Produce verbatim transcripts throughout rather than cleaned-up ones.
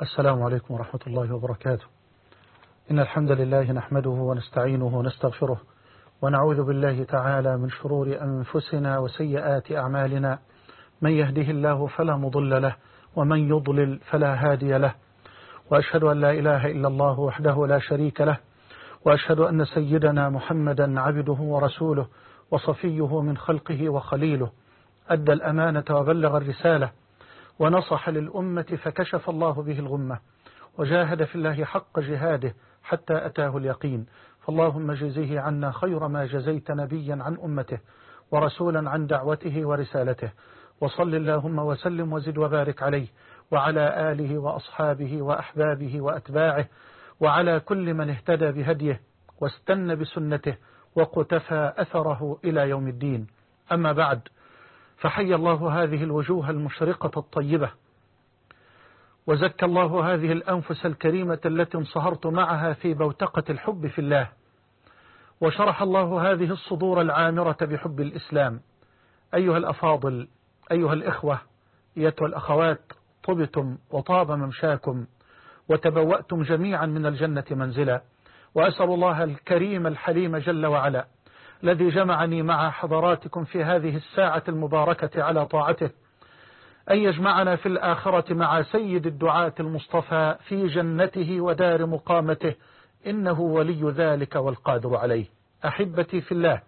السلام عليكم ورحمة الله وبركاته. إن الحمد لله نحمده ونستعينه ونستغفره ونعوذ بالله تعالى من شرور أنفسنا وسيئات أعمالنا، من يهده الله فلا مضل له ومن يضلل فلا هادي له، وأشهد أن لا إله إلا الله وحده لا شريك له، وأشهد أن سيدنا محمدا عبده ورسوله وصفيه من خلقه وخليله، أدى الأمانة وبلغ الرسالة ونصح للأمة فكشف الله به الغمة، وجاهد في الله حق جهاده حتى أتاه اليقين. فاللهم جزيه عنا خير ما جزيت نبيا عن أمته ورسولا عن دعوته ورسالته، وصل اللهم وسلم وزد وبارك عليه وعلى آله وأصحابه وأحبابه وأتباعه وعلى كل من اهتدى بهديه واستنى بسنته وقتفى أثره إلى يوم الدين. أما بعد، فحي الله هذه الوجوه المشرقة الطيبة، وزكى الله هذه الأنفس الكريمة التي انصهرت معها في بوتقة الحب في الله، وشرح الله هذه الصدور العامرة بحب الإسلام. أيها الأفاضل، أيها الإخوة، أيتها الأخوات، طبتم وطاب ممشاكم وتبوأتم جميعا من الجنة منزلا، وأسأل الله الكريم الحليم جل وعلا الذي جمعني مع حضراتكم في هذه الساعة المباركة على طاعته أن يجمعنا في الآخرة مع سيد الدعاة المصطفى في جنته ودار مقامته، إنه ولي ذلك والقادر عليه. أحبتي في الله،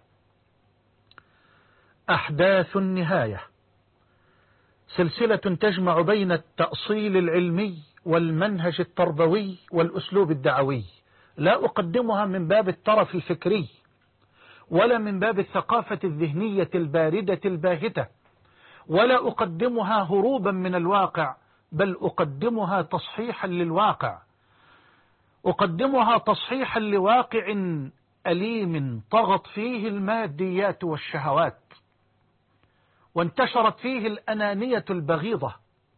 أحداث النهاية سلسلة تجمع بين التأصيل العلمي والمنهج التربوي والأسلوب الدعوي، لا أقدمها من باب الترف الفكري ولا من باب الثقافة الذهنية الباردة الباهتة، ولا أقدمها هروبا من الواقع، بل أقدمها تصحيحا للواقع، أقدمها تصحيحا لواقع أليم طغت فيه الماديات والشهوات، وانتشرت فيه الأنانية البغيضة،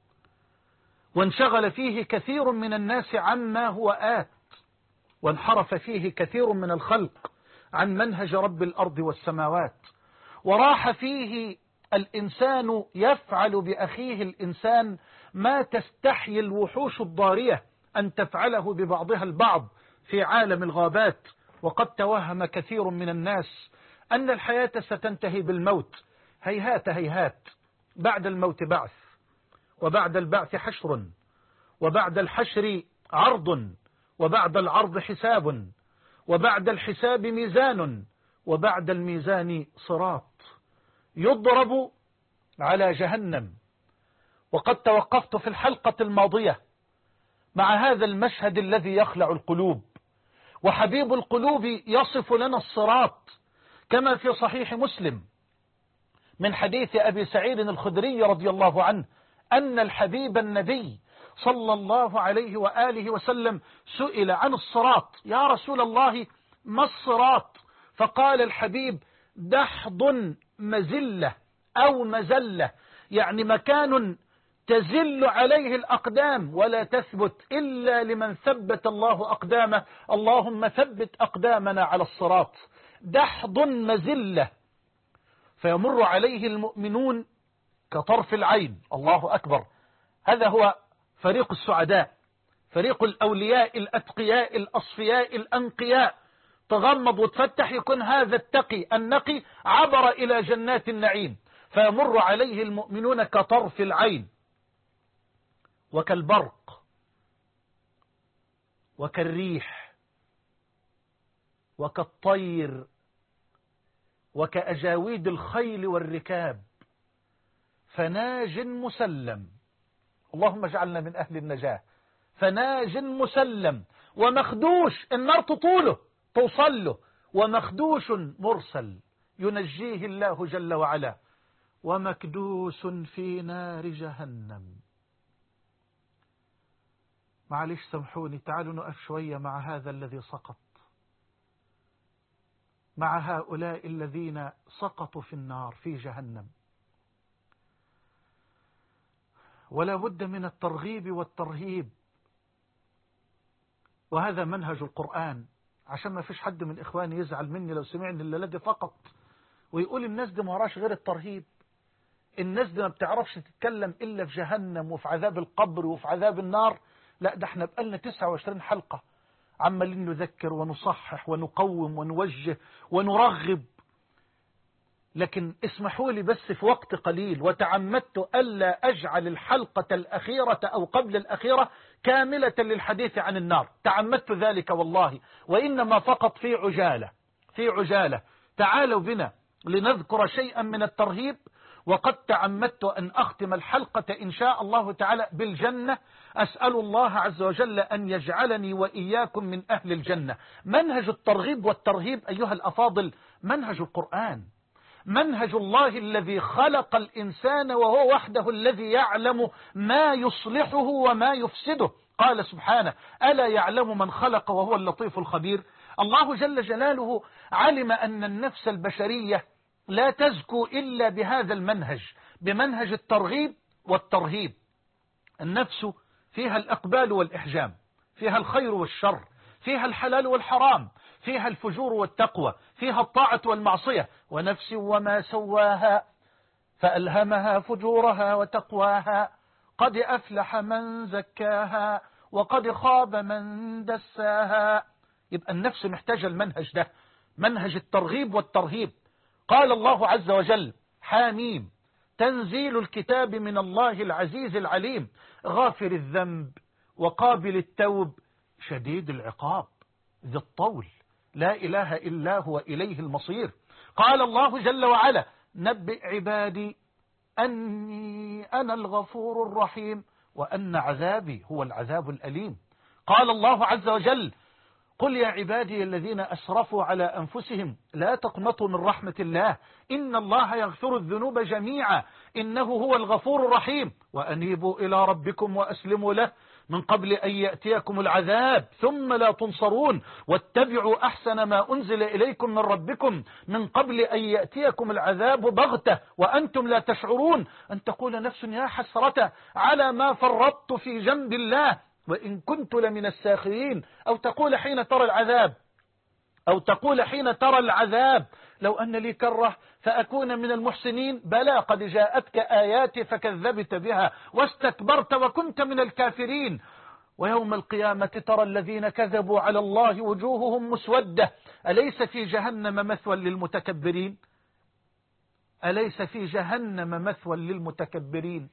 وانشغل فيه كثير من الناس عما هو آت، وانحرف فيه كثير من الخلق عن منهج رب الأرض والسماوات، وراح فيه الإنسان يفعل بأخيه الإنسان ما تستحي الوحوش الضارية أن تفعله ببعضها البعض في عالم الغابات. وقد توهم كثير من الناس أن الحياة ستنتهي بالموت. هيهات هيهات، بعد الموت بعث، وبعد البعث حشر، وبعد الحشر عرض، وبعد العرض حساب، وبعد الحساب ميزان، وبعد الميزان صراط يضرب على جهنم. وقد توقفت في الحلقة الماضية مع هذا المشهد الذي يخلع القلوب، وحبيب القلوب يصف لنا الصراط كما في صحيح مسلم من حديث أبي سعيد الخدري رضي الله عنه أن الحبيب النبي صلى الله عليه وآله وسلم سئل عن الصراط: يا رسول الله، ما الصراط؟ فقال الحبيب: دحض مزلة أو مزلة، يعني مكان تزل عليه الأقدام ولا تثبت إلا لمن ثبت الله أقدامه. اللهم ثبت أقدامنا على الصراط. دحض مزلة، فيمر عليه المؤمنون كطرف العين. الله أكبر، هذا هو فريق السعداء، فريق الأولياء الأتقياء الأصفياء الأنقياء. تغمض وتفتح يكون هذا التقي النقي عبر إلى جنات النعيم، فيمر عليه المؤمنون كطرف العين، وكالبرق، وكالريح، وكالطير، وكأجاويد الخيل والركاب، فناج مسلم. اللهم اجعلنا من أهل النجاة. فناج مسلم، ومخدوش، النار تطوله توصل له، ومخدوش مرسل ينجيه الله جل وعلا، ومكدوس في نار جهنم. معلش سامحوني، تعالوا نقف شوية مع هذا الذي سقط، مع هؤلاء الذين سقطوا في النار في جهنم. ولا بد من الترغيب والترهيب، وهذا منهج القرآن، عشان ما فيش حد من إخواني يزعل مني لو سمعني الليلة دي فقط ويقول الناس دي ما وراش غير الترهيب، الناس دي ما بتعرفش تتكلم إلا في جهنم وفي عذاب القبر وفي عذاب النار. لا، ده احنا بقالنا تسعة وعشرين حلقة عمالين نذكر ونصحح ونقوم ونوجه ونرغب. لكن اسمحوا لي بس في وقت قليل، وتعمدت ألا أجعل الحلقة الأخيرة أو قبل الأخيرة كاملة للحديث عن النار، تعمدت ذلك والله، وإنما فقط في عجالة في عجالة. تعالوا بنا لنذكر شيئا من الترهيب، وقد تعمدت أن أختم الحلقة إن شاء الله تعالى بالجنة. أسأل الله عز وجل أن يجعلني وإياكم من أهل الجنة. منهج الترغيب والترهيب أيها الأفاضل منهج القرآن، منهج الله الذي خلق الإنسان وهو وحده الذي يعلم ما يصلحه وما يفسده. قال سبحانه: ألا يعلم من خلق وهو اللطيف الخبير. الله جل جلاله علم أن النفس البشرية لا تزكو إلا بهذا المنهج، بمنهج الترغيب والترهيب. النفس فيها الأقبال والإحجام، فيها الخير والشر، فيها الحلال والحرام، فيها الفجور والتقوى، فيها الطاعة والمعصية. ونفس وما سواها فألهمها فجورها وتقواها، قد أفلح من زكاها وقد خاب من دساها. يبقى النفس محتاجة المنهج ده، منهج الترغيب والترهيب. قال الله عز وجل: حاميم تنزيل الكتاب من الله العزيز العليم، غافر الذنب وقابل التوب شديد العقاب ذي الطول، لا إله إلا هو إليه المصير. قال الله جل وعلا: نبئ عبادي أني أنا الغفور الرحيم وأن عذابي هو العذاب الأليم. قال الله عز وجل: قل يا عبادي الذين أسرفوا على أنفسهم لا تقنطوا من رحمة الله إن الله يغفر الذنوب جميعا إنه هو الغفور الرحيم وأنيبوا إلى ربكم وأسلموا له من قبل أن يأتيكم العذاب ثم لا تنصرون واتبعوا أحسن ما أنزل إليكم من ربكم من قبل أن يأتيكم العذاب بغتة وأنتم لا تشعرون أن تقول نفس يا حسرة على ما فرطت في جنب الله وإن كنت لمن الساخرين، أو تقول حين ترى العذاب أو تقول حين ترى العذاب لو أن لي كرة فأكون من المحسنين، بلى قد جاءتك آياتي فكذبت بها واستكبرت وكنت من الكافرين. ويوم القيامة ترى الذين كذبوا على الله وجوههم مسودة أليس في جهنم مثوى للمتكبرين أليس في جهنم مثوى للمتكبرين.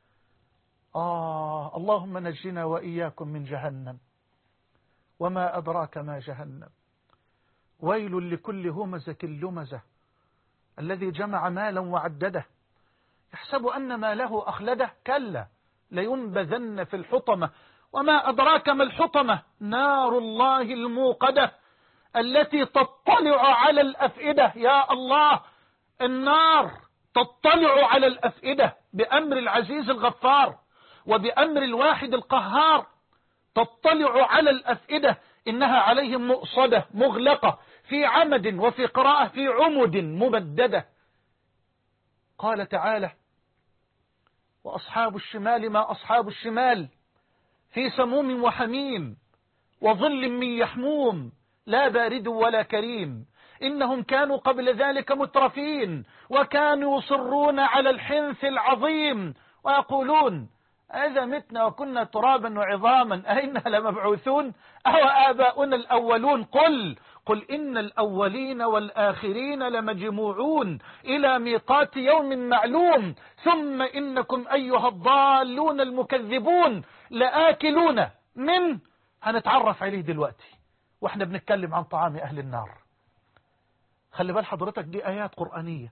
آه اللهم نجنا وإياكم من جهنم وما أدراك ما جهنم. ويل لكل همزة لمزة الذي جمع مالا وعدده يحسب أن ماله أخلده كلا لينبذن في الحطمة وما أدراك ما الحطمة نار الله الموقدة التي تطلع على الأفئدة. يا الله، النار تطلع على الأفئدة بأمر العزيز الغفار وبأمر الواحد القهار، تطلع على الأفئدة إنها عليهم مؤصدة مغلقة في عمد وفي قراءة في عمد ممددة. قال تعالى: وأصحاب الشمال ما أصحاب الشمال في سموم وحميم وظل من يحموم لا بارد ولا كريم إنهم كانوا قبل ذلك مترفين وكانوا يصرون على الحنث العظيم ويقولون إذا متنا وكنا ترابا وعظاما أئنا لمبعوثون أو آباؤنا الأولون. قل قل إن الأولين والآخرين لمجموعون إلى ميقات يوم معلوم ثم إنكم أيها الضالون المكذبون لآكلون من. هنتعرف عليه دلوقتي واحنا بنتكلم عن طعام أهل النار. خلي بال حضرتك، دي آيات قرآنية.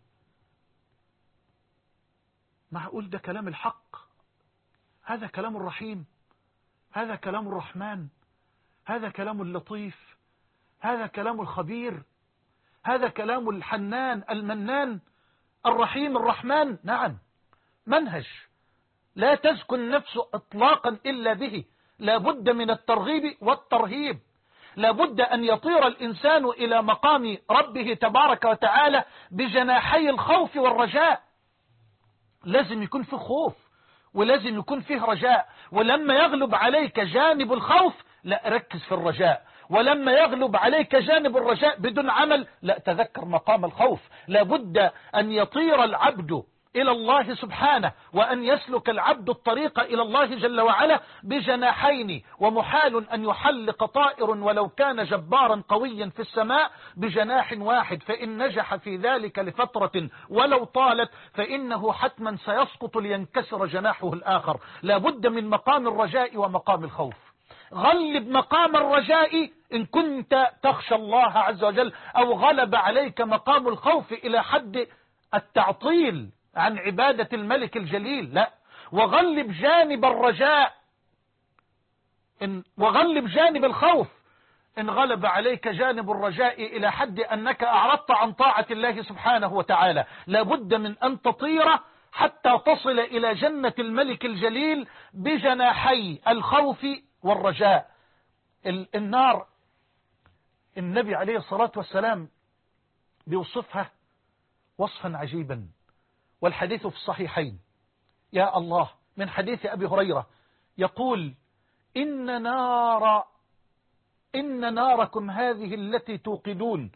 معقول ده كلام الحق؟ هذا كلام الرحيم، هذا كلام الرحمن، هذا كلام اللطيف، هذا كلام الخبير، هذا كلام الحنان المنان الرحيم الرحمن. نعم، منهج لا تزكو النفس اطلاقا إلا به. لا بد من الترغيب والترهيب، لا بد أن يطير الإنسان إلى مقام ربه تبارك وتعالى بجناحي الخوف والرجاء. لازم يكون فيه خوف ولازم يكون فيه رجاء، ولما يغلب عليك جانب الخوف لا ركز في الرجاء، ولما يغلب عليك جانب الرجاء بدون عمل لا تذكر مقام الخوف. لابد أن يطير العبد إلى الله سبحانه، وأن يسلك العبد الطريق إلى الله جل وعلا بجناحين، ومحال أن يحلق طائر ولو كان جبارا قويا في السماء بجناح واحد، فإن نجح في ذلك لفترة ولو طالت فإنه حتما سيسقط لينكسر جناحه الآخر. لا بد من مقام الرجاء ومقام الخوف. غلب مقام الرجاء إن كنت تخشى الله عز وجل، أو غلب عليك مقام الخوف إلى حد التعطيل عن عبادة الملك الجليل، لا، وغلب جانب الرجاء إن وغلب جانب الخوف إن غلب عليك جانب الرجاء إلى حد أنك أعرضت عن طاعة الله سبحانه وتعالى. لابد من أن تطير حتى تصل إلى جنة الملك الجليل بجناحي الخوف والرجاء. النار النبي عليه الصلاة والسلام بيوصفها وصفا عجيبا، والحديث في الصحيحين. يا الله، من حديث أبي هريرة يقول: إن نار إن ناركم هذه التي توقدون.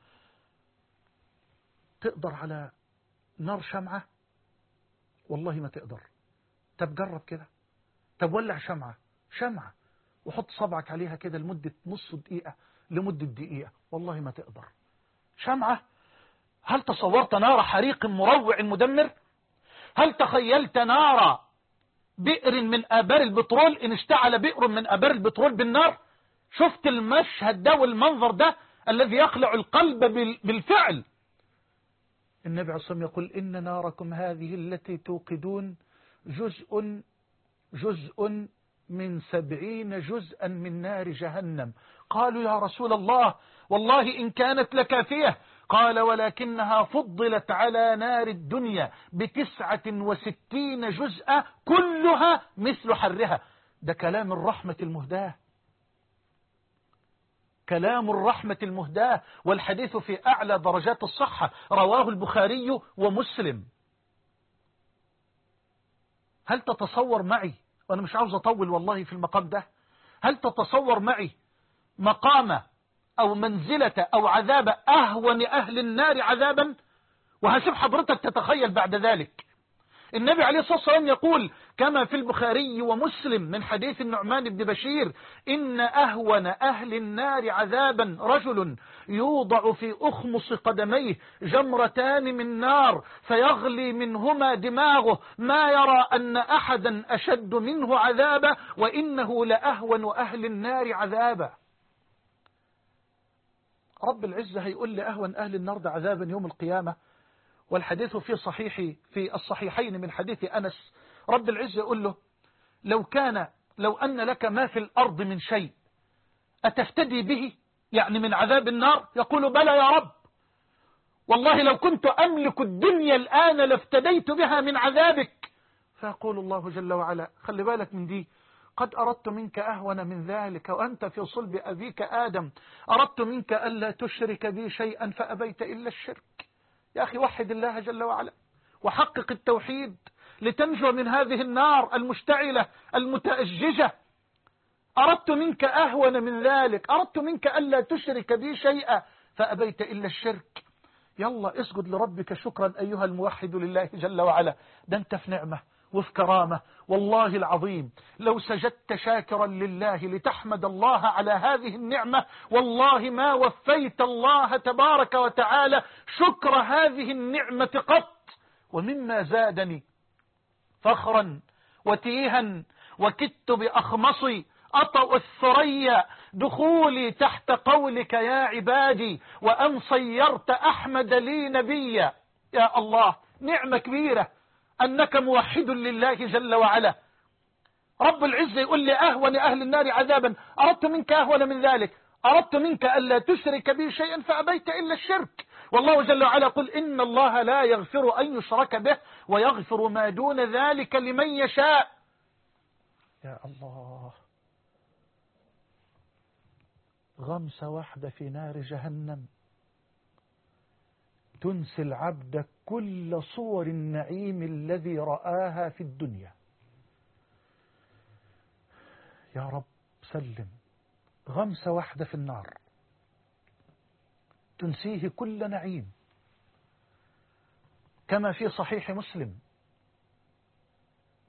تقدر على نار شمعة؟ والله ما تقدر. طب جرب كده، طب ولع شمعة شمعة وحط صبعك عليها كده لمدة نص دقيقة لمدة دقيقة، والله ما تقدر. شمعة. هل تصورت نار حريق مروع مدمر؟ هل تخيلت نار بئر من آبار البترول إن اشتعل بئر من آبار البترول بالنار؟ شفت المشهد ده والمنظر ده الذي يخلع القلب بالفعل. النبي عليه الصلاة والسلام يقول: إن ناركم هذه التي توقدون جزء جزء من سبعين جزءا من نار جهنم. قالوا: يا رسول الله، والله إن كانت لكافية. قال: ولكنها فضلت على نار الدنيا بتسعة وستين جزءا كلها مثل حرها. ده كلام الرحمة المهداة، كلام الرحمة المهداة، والحديث في أعلى درجات الصحة، رواه البخاري ومسلم. هل تتصور معي، وأنا مش عاوز أطول والله في المقام ده، هل تتصور معي مقام أو منزلة أو عذاب أهون أهل النار عذابا؟ وهسيب حضرتك تتخيل بعد ذلك. النبي عليه الصلاة والسلام يقول كما في البخاري ومسلم من حديث النعمان بن بشير: إن أهون أهل النار عذابا رجل يوضع في أخمص قدميه جمرتان من نار فيغلي منهما دماغه، ما يرى أن أحدا أشد منه عذابا، وإنه لأهون أهل النار عذابا. رب العزة هيقول لأهون أهل النار ده عذابا يوم القيامة، والحديث في صحيح في الصحيحين من حديث أنس. رب العزة يقول له: لو كان لو أن لك ما في الأرض من شيء أتفتدي به، يعني من عذاب النار؟ يقول: بلى يا رب، والله لو كنت أملك الدنيا الآن لافتديت بها من عذابك. فيقول الله جل وعلا: خلي بالك من دي، قد أردت منك أهون من ذلك وأنت في صلب أبيك آدم، أردت منك ألا تشرك بي شيئا فأبيت إلا الشرك. يا أخي وحد الله جل وعلا وحقق التوحيد لتنجو من هذه النار المشتعلة المتأججة. أردت منك أهون من ذلك، أردت منك ألا تشرك بي شيئا فأبيت إلا الشرك. يلا اسجد لربك شكرا أيها الموحد لله جل وعلا. ده أنت في نعمة وفي كرامة، والله العظيم لو سجدت شاكرا لله لتحمد الله على هذه النعمة، والله ما وفيت الله تبارك وتعالى شكر هذه النعمة قط. ومما زادني فخرا وتيها وكدت بأخمصي أطأ الثريا دخولي تحت قولك يا عبادي، وأن صيرت أحمد لي نبيا. يا الله، نعمة كبيرة أنك موحد لله جل وعلا. رب العزة يقول لي: أهون أهل النار عذابا، أردت منك أهون من ذلك، أردت منك ألا تشرك بي شيئا فأبيت إلا الشرك. والله جل وعلا قل: إن الله لا يغفر أن يشرك به ويغفر ما دون ذلك لمن يشاء. يا الله، غمسة واحدة في نار جهنم تنسي العبد كل صور النعيم الذي رآها في الدنيا. يا رب سلم. غمسة واحدة في النار تنسيه كل نعيم، كما في صحيح مسلم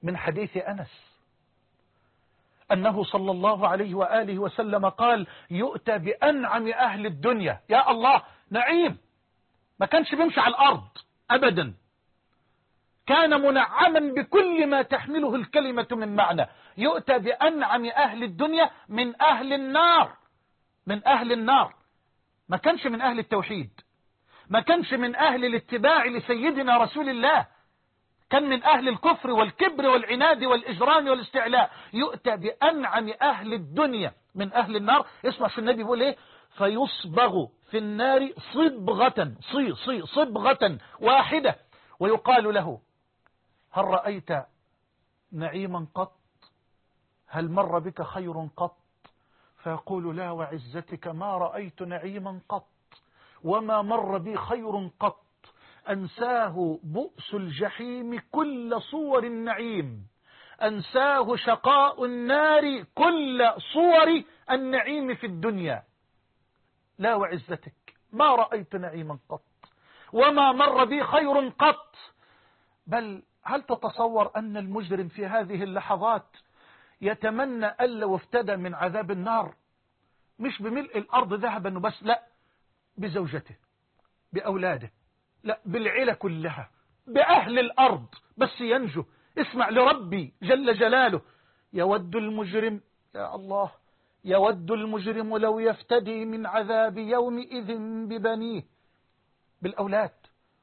من حديث أنس أنه صلى الله عليه وآله وسلم قال يؤتى بأنعم أهل الدنيا. يا الله، نعيم، ما كانش بيمشي على الأرض أبدا، كان منعما بكل ما تحمله الكلمة من معنى. يؤتى بأنعم أهل الدنيا من أهل النار، من أهل النار، ما كانش من أهل التوحيد، ما كانش من أهل الاتباع لسيدنا رسول الله، كان من أهل الكفر والكبر والعناد والإجرام والاستعلاء. يؤتى بأنعم أهل الدنيا من أهل النار. اسمع شو النبي بيقول إيه: فيصبغ في النار صبغة، صي صي صبغة واحدة، ويقال له: هل رأيت نعيما قط؟ هل مر بك خير قط؟ فيقول: لا وعزتك ما رأيت نعيما قط وما مر بي خير قط. أنساه بؤس الجحيم كل صور النعيم، أنساه شقاء النار كل صور النعيم في الدنيا. لا وعزتك ما رأيت نعيما قط وما مر بي خير قط. بل هل تتصور أن المجرم في هذه اللحظات يتمنى أن لو افتدى من عذاب النار مش بملء الأرض ذهبا وبس، لا، بزوجته، بأولاده، لا، بالعيلة كلها، بأهل الأرض، بس ينجو. اسمع لربي جل جلاله: يود المجرم، يا الله، يود المجرم لو يفتدي من عذاب يومئذ ببنيه، بالأولاد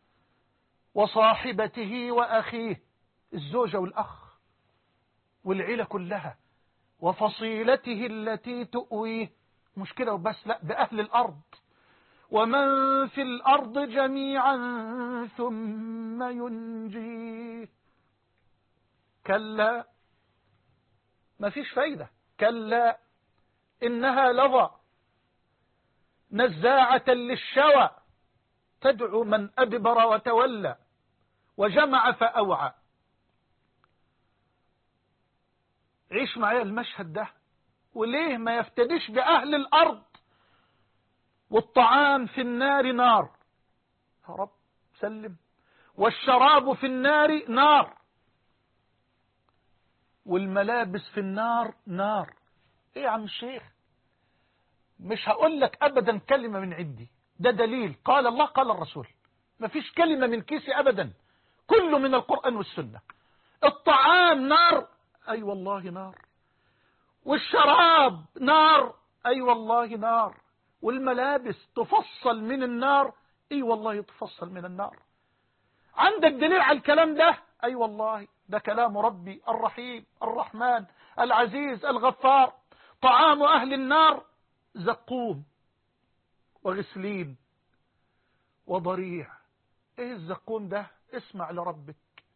وصاحبته وأخيه، الزوجة والأخ والعيلة كلها، وفصيلته التي تؤويه. مش كده وبس، لا، بأهل الأرض ومن في الأرض جميعا ثم ينجيه. كلا، ما فيش فايدة، كلا إنها لظى نزاعة للشوى تدعو من أدبر وتولى وجمع فأوعى. عيش معايا المشهد ده، وليه ما يفتديش بأهل الأرض؟ والطعام في النار نار، يا رب سلم، والشراب في النار نار، والملابس في النار نار. ايه يا عم الشيخ؟ مش هقول لك ابدا كلمة من عندي، ده دليل قال الله قال الرسول، مفيش كلمة من كيسي ابدا، كله من القرآن والسنة. الطعام نار، اي والله نار، والشراب نار، اي والله نار، والملابس تفصل من النار، اي والله تفصل من النار. عندك دليل على الكلام ده؟ اي والله ده كلام ربي الرحيم الرحمن العزيز الغفار. طعام اهل النار زقوم وغسلين وضريع. ايه الزقوم ده؟ اسمع لربك: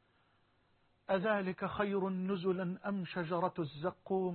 أذلك خير نزلا أم شجرة الزقوم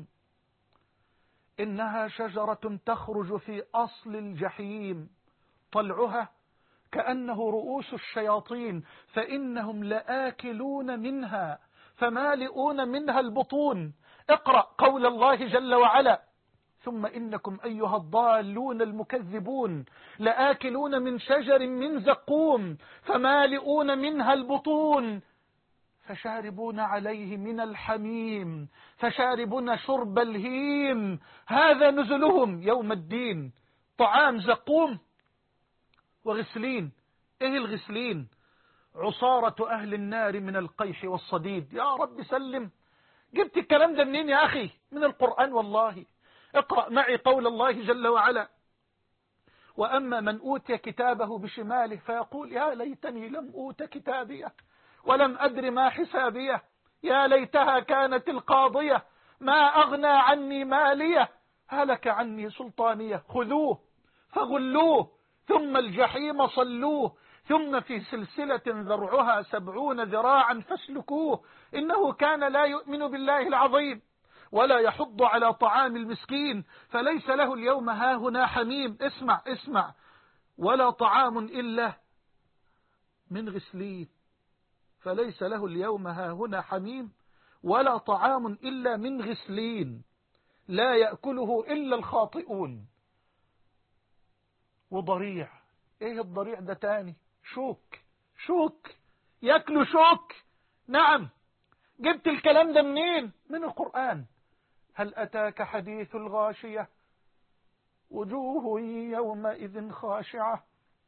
إنها شجرة تخرج في أصل الجحيم طلعها كأنه رؤوس الشياطين فإنهم لآكلون منها فمالئون منها البطون. اقرأ قول الله جل وعلا: ثم إنكم أيها الضالون المكذبون لآكلون من شجر من زقوم فمالئون منها البطون فشاربون عليه من الحميم فشاربون شرب الهيم هذا نزلهم يوم الدين. طعام زقوم وغسلين. ايه الغسلين؟ عصارة أهل النار من القيح والصديد. يا رب سلم، جبت الكلام ده منين يا أخي؟ من القرآن والله. اقرأ معي قول الله جل وعلا: وأما من أوتي كتابه بشماله فيقول يا ليتني لم أوت كتابيه ولم أدر ما حسابيه يا ليتها كانت القاضية ما أغنى عني ماليه هلك عني سلطانيه خذوه فغلوه ثم الجحيم صلوه ثم في سلسلة ذرعها سبعون ذراعا فاسلكوه إنه كان لا يؤمن بالله العظيم ولا يحض على طعام المسكين فليس له اليوم هاهنا حميم. اسمع اسمع: ولا طعام إلا من غسلين. فليس له اليوم هاهنا حميم ولا طعام إلا من غسلين لا يأكله إلا الخاطئون. وضريع. ايه الضريع ده تاني؟ شوك، شوك، يأكلوا شوك. نعم، جبت الكلام ده منين؟ من القرآن. هل أتاك حديث الغاشية وجوه يومئذ خاشعة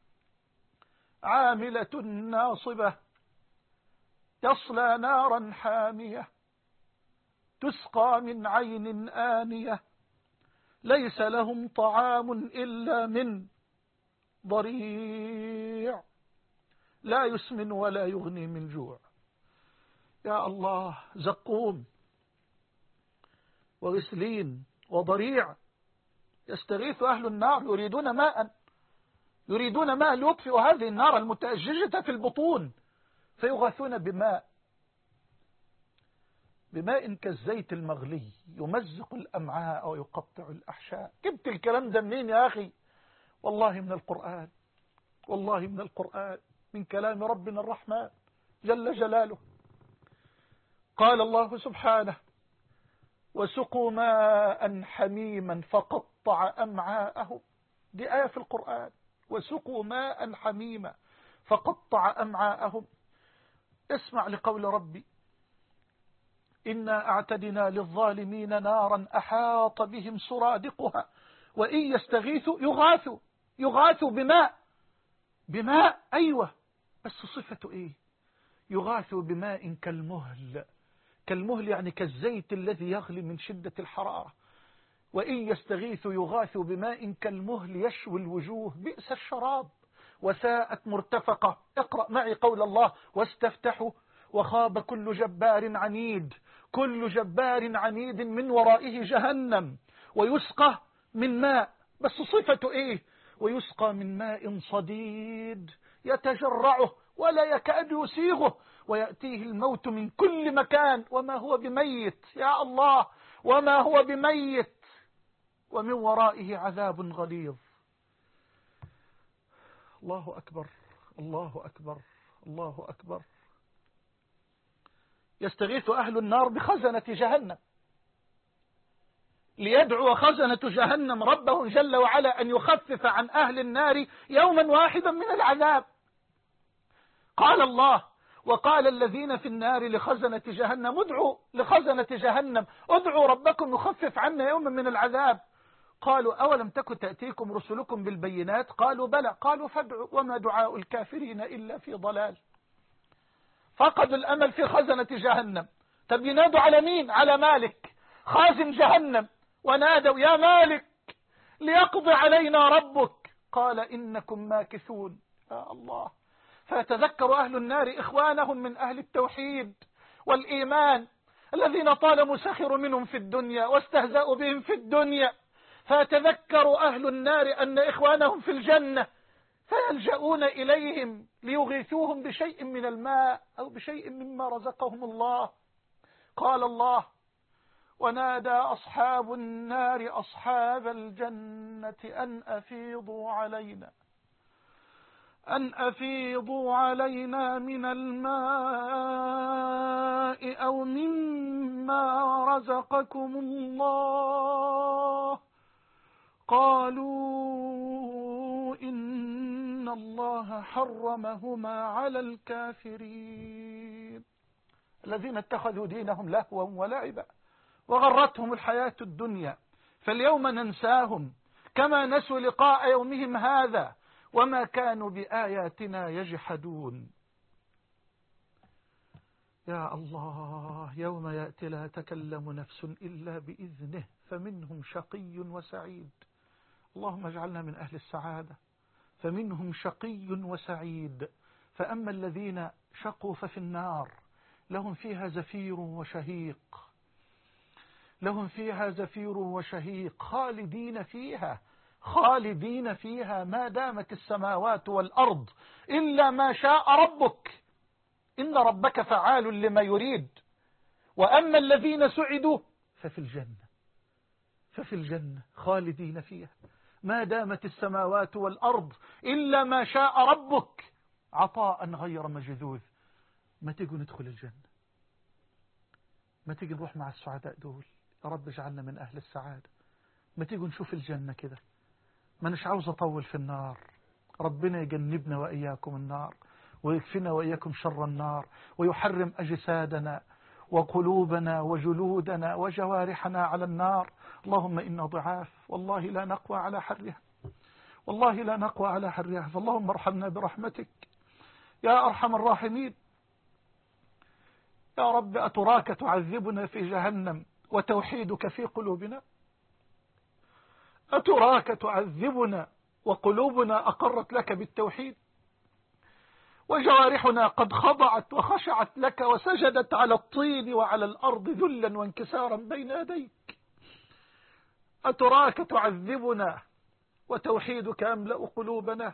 عاملة ناصبة تصلى نارا حامية تسقى من عين آنية ليس لهم طعام إلا من ضريع لا يسمن ولا يغني من جوع. يا الله، زقوم وغسلين وضريع. يستغيث أهل النار يريدون ماء يريدون ماء ليطفئوا هذه النار المتأججة في البطون، فيغاثون بماء بماء كالزيت المغلي يمزق الأمعاء ويقطع الأحشاء. جبت الكلام ده منين يا أخي؟ والله من القرآن، والله من القرآن، من كلام ربنا الرحمن جل جلاله. قال الله سبحانه: وسقوا ماء حميما فقطع أمعاءهم. دي آية في القرآن. وسقوا ماء حميما فقطع أمعاءهم. اسمع لقول ربي: إنا أعتدنا للظالمين نارا أحاط بهم سرادقها وإن يستغيثوا يغاثوا يغاثوا بماء بماء أيوة، بس صفته إيه؟ يغاثوا بماء كالمهل. كالمهل يعني كالزيت الذي يغلي من شدة الحرارة. وإن يستغيثوا يغاثوا بماء كالمهل يشوي الوجوه بئس الشراب وساءت مرتفقة. اقرأ معي قول الله: واستفتحوا وخاب كل جبار عنيد. كل جبار عنيد من ورائه جهنم ويسقى من ماء، بس صفته ايه؟ ويسقى من ماء صديد يتجرعه ولا يكاد يسيغه ويأتيه الموت من كل مكان وما هو بميت. يا الله، وما هو بميت، ومن ورائه عذاب غليظ. الله أكبر، الله أكبر، الله أكبر. يستغيث أهل النار بخزنة جهنم ليدعو خزنة جهنم ربه جل وعلا أن يخفف عن أهل النار يوما واحدا من العذاب. قال الله: وقال الذين في النار لخزنة جهنم ادعوا لخزنة جهنم ادعوا ربكم يخفف عنا يوما من العذاب. قالوا: أولم تكن تأتيكم رسلكم بالبينات؟ قالوا: بلى. قالوا: فادعوا وما دعاء الكافرين إلا في ضلال. فقدوا الأمل في خزنة جهنم. طب ينادوا على مين؟ على مالك خازن جهنم. ونادوا: يا مالك ليقضي علينا ربك. قال: إنكم ماكثون. يا الله. فيتذكر أهل النار إخوانهم من أهل التوحيد والإيمان الذين طالما سخروا منهم في الدنيا واستهزأوا بهم في الدنيا، فيتذكر أهل النار أن إخوانهم في الجنة، فيلجؤون إليهم ليغيثوهم بشيء من الماء أو بشيء مما رزقهم الله. قال الله: ونادى أصحاب النار أصحاب الجنة أن أفيضوا علينا أن أفيضوا علينا من الماء أو مما رزقكم الله. قالوا إن الله حرمهما على الكافرين الذين اتخذوا دينهم لهوا ولعبا وغرتهم الحياة الدنيا فاليوم ننساهم كما نسوا لقاء يومهم هذا وما كانوا بآياتنا يجحدون. يا الله، يوم يأتي لا تكلم نفس إلا بإذنه فمنهم شقي وسعيد. اللهم اجعلنا من أهل السعادة. فمنهم شقي وسعيد. فأما الذين شقوا ففي النار لهم فيها زفير وشهيق لهم فيها زفير وشهيق خالدين فيها خالدين فيها ما دامت السماوات والأرض إلا ما شاء ربك إن ربك فعال لما يريد. وأما الذين سعدوا ففي الجنة ففي الجنة خالدين فيها ما دامت السماوات والأرض إلا ما شاء ربك عطاء غير مجذوذ. ما تيجوا ندخل الجنة، ما تيجي نروح مع السعداء دول. يا رب اجعلنا من أهل السعادة. ما تيجوا نشوف الجنة كده. ما نش عاوز أطول في النار. ربنا يجنبنا وإياكم النار ويكفنا وإياكم شر النار ويحرم أجسادنا وقلوبنا وجلودنا وجوارحنا على النار. اللهم إنا ضعاف والله لا نقوى على حرها، والله لا نقوى على حرها، فاللهم ارحمنا برحمتك يا أرحم الراحمين. يا رب أتراك تعذبنا في جهنم وتوحيدك في قلوبنا؟ أتراك تعذبنا وقلوبنا أقرت لك بالتوحيد، وجوارحنا قد خضعت وخشعت لك وسجدت على الطين وعلى الأرض ذلا وانكسارا بين يديك؟ أتراك تعذبنا وتوحيدك يملأ قلوبنا؟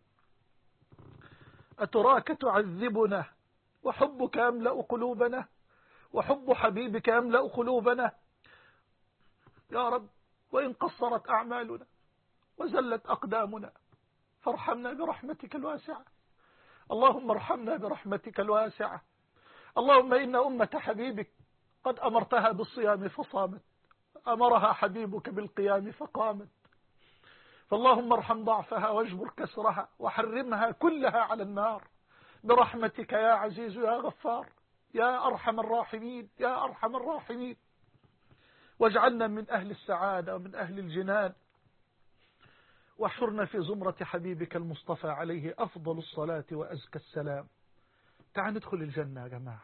أتراك تعذبنا وحبك يملأ قلوبنا، وحب حبيبك يملأ قلوبنا؟ يا رب، وإن قصرت أعمالنا وزلت أقدامنا فارحمنا برحمتك الواسعة. اللهم ارحمنا برحمتك الواسعة. اللهم إن أمة حبيبك قد أمرتها بالصيام فصامت، أمرها حبيبك بالقيام فقامت، فاللهم ارحم ضعفها واجبر كسرها وحرمها كلها على النار برحمتك يا عزيز يا غفار يا أرحم الراحمين يا أرحم الراحمين. واجعلنا من أهل السعادة ومن أهل الجنان، واحشرنا في زمرة حبيبك المصطفى عليه أفضل الصلاة وأزكى السلام. تعال ندخل الجنة يا جماعة.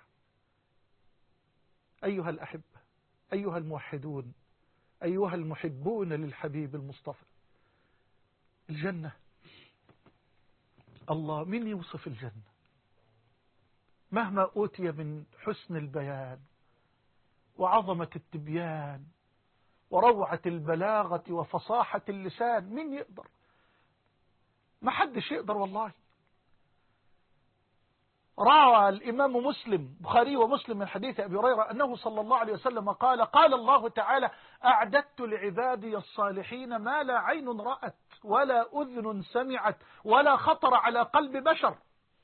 أيها الأحبة، أيها الموحدون، أيها المحبون للحبيب المصطفى، الجنة، الله من يوصف الجنة؟ مهما أوتي من حسن البيان وعظمة التبيان وروعة البلاغة وفصاحة اللسان، من يقدر؟ ما حدش يقدر والله. روى الإمام مسلم بخاري ومسلم من حديث أبي هريرة أنه صلى الله عليه وسلم قال: قال الله تعالى: أعددت لعبادي الصالحين ما لا عين رأت ولا أذن سمعت ولا خطر على قلب بشر.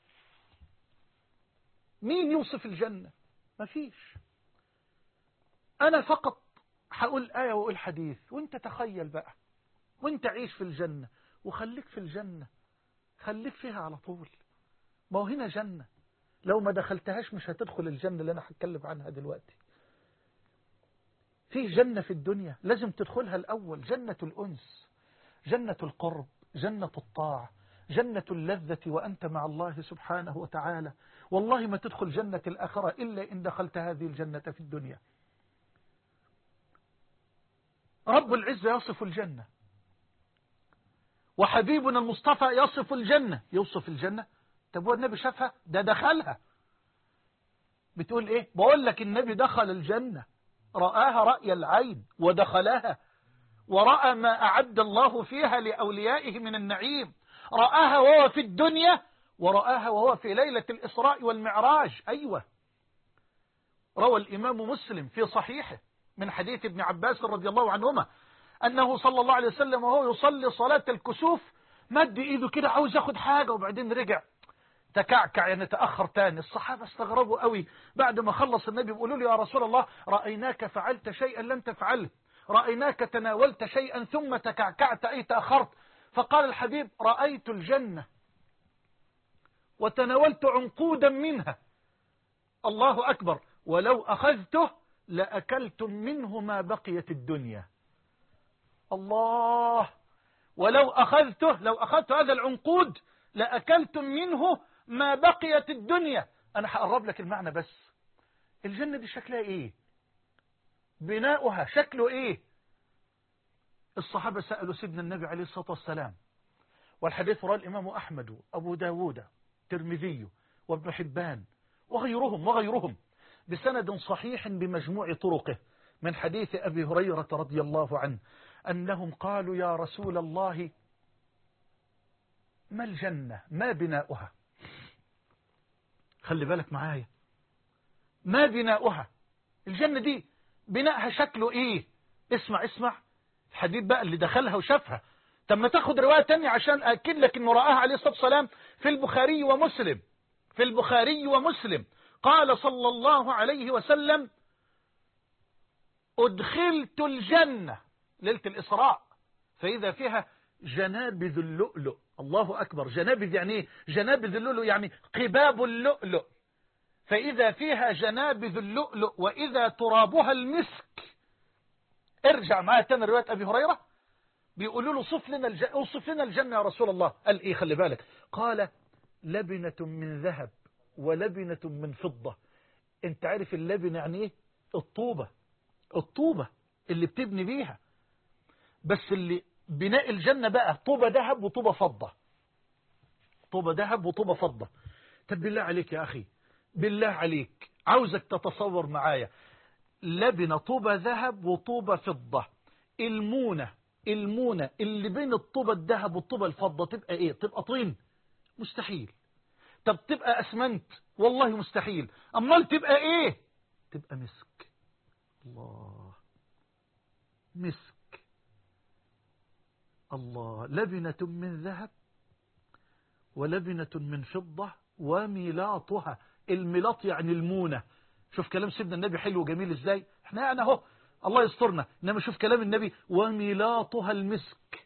مين يوصف الجنة؟ ما فيش. أنا فقط هقول آية وأقول حديث، وانت تخيل بقى، وانت عيش في الجنة وخليك في الجنة، خليك فيها على طول. ما هو هنا جنة، لو ما دخلتهاش مش هتدخل الجنة اللي أنا هتكلم عنها دلوقتي. في جنة في الدنيا لازم تدخلها الأول، جنة الأنس، جنة القرب، جنة الطاعة، جنة اللذة وأنت مع الله سبحانه وتعالى. والله ما تدخل جنة الآخرة إلا إن دخلت هذه الجنة في الدنيا. رب العزة يصف الجنة، وحبيبنا المصطفى يصف الجنة. يوصف الجنة؟ طب هو النبي شافها؟ ده دخلها. بتقول ايه؟ بقول لك النبي دخل الجنة، رآها رأي العين ودخلها، ورأى ما أعد الله فيها لأوليائه من النعيم. رآها وهو في الدنيا، ورآها وهو في ليلة الإسراء والمعراج. أيوة. روى الإمام مسلم في صحيحه من حديث ابن عباس رضي الله عنهما أنه صلى الله عليه وسلم وهو يصلي صلاة الكسوف مد إيده كده عاوز ياخد حاجة، وبعدين رجع تكعكع، يعني تأخر تاني. الصحابة استغربوا قوي بعد ما خلص النبي، بيقولوا له: يا رسول الله، رأيناك فعلت شيئا لم تفعله، رأيناك تناولت شيئا ثم تكعكعت أي تأخرت. فقال الحبيب: رأيت الجنة وتناولت عنقودا منها. الله أكبر. ولو أخذته لأكلتم منه ما بقيت الدنيا. الله. ولو أخذته، لو أخذت هذا العنقود لأكلتم منه ما بقيت الدنيا. أنا هقرب لك المعنى بس. الجنة دي شكلها إيه؟ بناؤها شكله إيه؟ الصحابة سألوا سيدنا النبي عليه الصلاة والسلام، والحديث رواه الإمام أحمد وأبو داود ترمذي وابن حبان وغيرهم وغيرهم بسند صحيح بمجموع طرقه من حديث أبي هريرة رضي الله عنه أنهم قالوا: يا رسول الله، ما الجنة؟ ما بناؤها؟ خلي بالك معايا، ما بناؤها؟ الجنة دي بناءها شكله إيه؟ اسمع اسمع الحبيب بقى اللي دخلها وشافها. طب ما تاخد رواية تانية عشان أكد لك إنه رآها عليه الصلاة والسلام في البخاري ومسلم. في البخاري ومسلم قال صلى الله عليه وسلم: أدخلت الجنة ليلة الإسراء فإذا فيها جنابذ اللؤلؤ. الله أكبر. جنابذ يعني إيه؟ جنابذ اللؤلؤ يعني قباب اللؤلؤ، فإذا فيها جنابذ اللؤلؤ وإذا ترابها المسك. ارجع معايا تاني رواية أبي هريرة، بيقولوا له صف لنا الج... اوصف لنا الجنة يا رسول الله. قال إيه؟ خلي بالك، قال لبنة من ذهب ولبنة من فضة. انت عارف اللبنة يعني ايه؟ الطوبة، الطوبة اللي بتبني بيها. بس اللي بناء الجنة بقى طوبة ذهب وطوبة فضة، طوبة ذهب وطوبة فضة. طب بالله عليك يا أخي، بالله عليك عاوزك تتصور معايا لبنة طوبة ذهب وطوبة فضة. المونة المونة اللي بين الطوبة الذهب والطوبة الفضة تبقى ايه؟ تبقى طين؟ مستحيل. طب تبقى أسمنت؟ والله مستحيل. أمال تبقى ايه؟ تبقى مسك. الله، مسك. الله، لبنة من ذهب ولبنة من فضة وميلاطها. الميلاط يعني المونة. شوف كلام سيدنا النبي حلو وجميل ازاي. احنا يعني اهو الله يسترنا، انما شوف كلام النبي، وميلاطها المسك.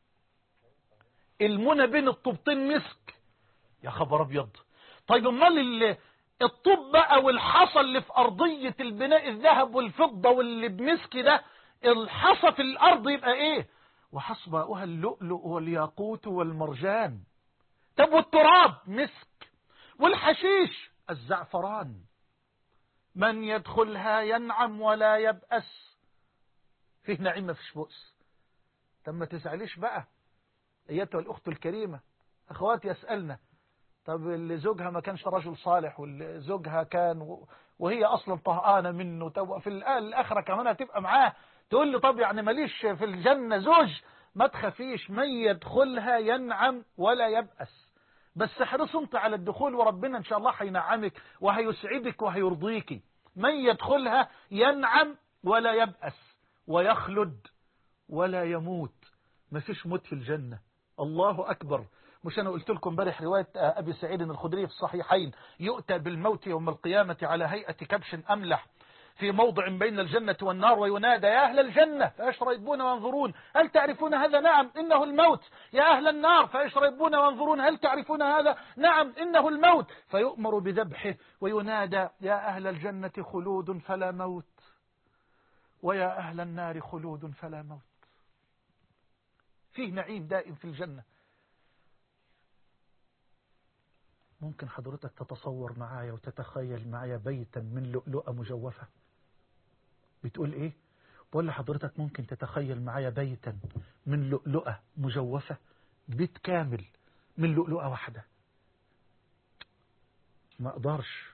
المونة بين الطوبتين مسك. يا خبر ابيض. طيب امال الطوب بقى والحصى اللي في ارضية البناء الذهب والفضة واللي بمسك ده، الحصى في الارض يبقى ايه؟ وحصباؤها اللؤلؤ والياقوت والمرجان. طب والتراب مسك، والحشيش الزعفران. من يدخلها ينعم ولا يبأس. فيه نعيم ما فيش بؤس. طب ما تزعليش بقى ايتها الاخت الكريمة. اخواتي يسألنا، طب اللي زوجها ما كانش رجل صالح، واللي زوجها كان وهي اصلا طهقانة منه، طب في الاخرة كمان هتبقى معاه، تقول لي طب يعني ماليش في الجنة زوج؟ ما تخافيش، من يدخلها ينعم ولا يبأس. بس احرص انت على الدخول، وربنا ان شاء الله هينعمك وهيسعدك وهيرضيك. من يدخلها ينعم ولا يبأس ويخلد ولا يموت. ما فيش موت في الجنة. الله أكبر. مش أنا قلت لكم امبارح رواية أبي سعيد الخدري في الصحيحين، يؤتى بالموت يوم القيامة على هيئة كبش أملح في موضع بين الجنة والنار، وينادى يا أهل الجنة فيشربون وينظرون هل تعرفون هذا؟ نعم إنه الموت. يا أهل النار فيشربون وينظرون هل تعرفون هذا؟ نعم إنه الموت. فيؤمر بذبحه وينادى يا أهل الجنة خلود فلا موت، ويا أهل النار خلود فلا موت. فيه نعيم دائم في الجنة. ممكن حضرتك تتصور معايا وتتخيل معايا بيتا من لؤلؤة مجوفة؟ بتقول ايه؟ بقول لحضرتك ممكن تتخيل معايا بيتا من لؤلؤة مجوفة، بيت كامل من لؤلؤة واحدة. ما اقدرش.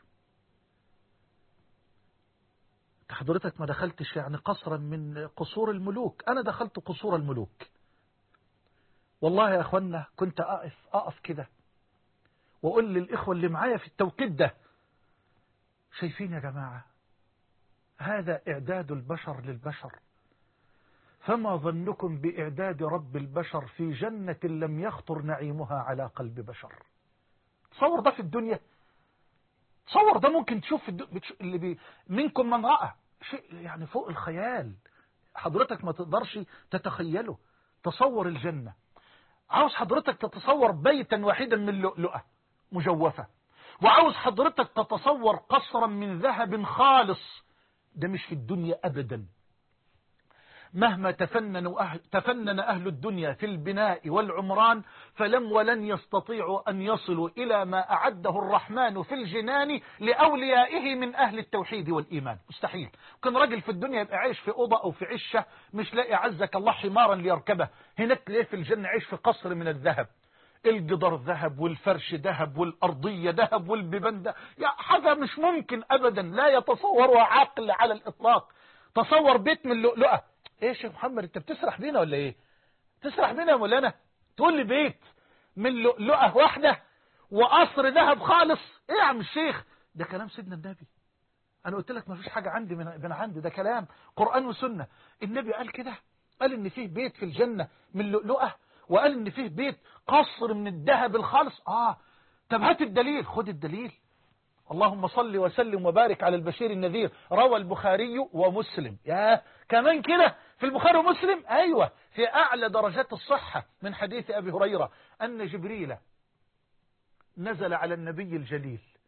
حضرتك ما دخلتش يعني قصرا من قصور الملوك. انا دخلت قصور الملوك والله يا اخوانا. كنت اقف اقف كده واقول للاخوة اللي معايا في التوقيت ده، شايفين يا جماعة هذا إعداد البشر للبشر، فما ظنكم بإعداد رب البشر في جنة لم يخطر نعيمها على قلب بشر. تصور ده في الدنيا، تصور ده ممكن تشوف اللي بي منكم من رأى شيء يعني فوق الخيال. حضرتك ما تقدرش تتخيله. تصور الجنة. عاوز حضرتك تتصور بيتا واحدا من لؤلؤة مجوفة، وعاوز حضرتك تتصور قصرا من ذهب خالص. ده مش في الدنيا أبدا. مهما تفننوا أهل تفنن أهل الدنيا في البناء والعمران فلم ولن يستطيعوا أن يصلوا إلى ما أعده الرحمن في الجنان لأوليائه من أهل التوحيد والإيمان. مستحيل. كان راجل في الدنيا يبقى عايش في أوضة أو في عشة مش لاقي عزك الله حمارا ليركبه، هناك ليه في الجنة عايش في قصر من الذهب. الجدار ذهب والفرش ذهب والأرضية ذهب والبيبان ده، يا حاجة مش ممكن أبدا، لا يتصورها عقل على الإطلاق. تصور بيت من لؤلؤة. ايه يا شيخ محمد انت بتسرح بينا ولا ايه؟ تسرح بينا يا مولانا؟ تقول لي بيت من لؤلؤة واحدة وقصر ذهب خالص؟ ايه يا عم الشيخ؟ ده كلام سيدنا النبي. انا قلت لك ما فيش حاجة عندي من, من عندي، ده كلام قرآن وسنة. النبي قال كده، قال ان فيه بيت في الجنة من لؤلؤة، وقال ان فيه بيت قصر من الذهب الخالص. اه طب هات الدليل. خد الدليل. اللهم صل وسلم وبارك على البشير النذير. روى البخاري ومسلم. يا كمان كده في البخاري ومسلم؟ أيوة، في أعلى درجات الصحة من حديث أبي هريرة أن جبريل نزل على النبي الجليل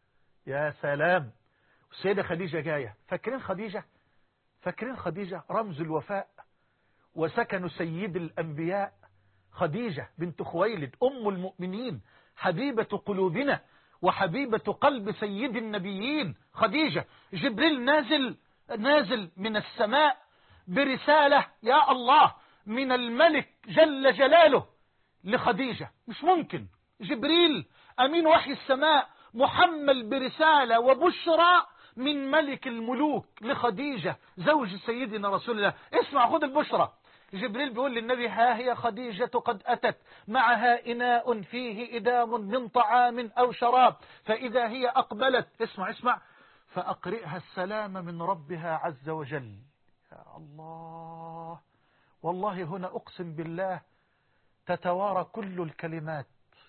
يا سلام. السيدة خديجة جاية، فاكرين خديجة؟ فاكرين خديجة رمز الوفاء وسكن سيد الأنبياء، خديجة بنت خويلد أم المؤمنين، حبيبة قلوبنا وحبيبة قلب سيد النبيين خديجة. جبريل نازل نازل من السماء برسالة يا الله من الملك جل جلاله لخديجة. مش ممكن، جبريل أمين وحي السماء محمل برسالة وبشرى من ملك الملوك لخديجة زوج سيدنا رسول الله. اسمع، خذ البشرى. جبريل بيقول للنبي ها هي خديجة قد أتت معها إناء فيه إدام من طعام أو شراب، فإذا هي أقبلت، اسمع اسمع، فأقرئها السلام من ربها عز وجل. يا الله، والله هنا أقسم بالله تتوارى كل الكلمات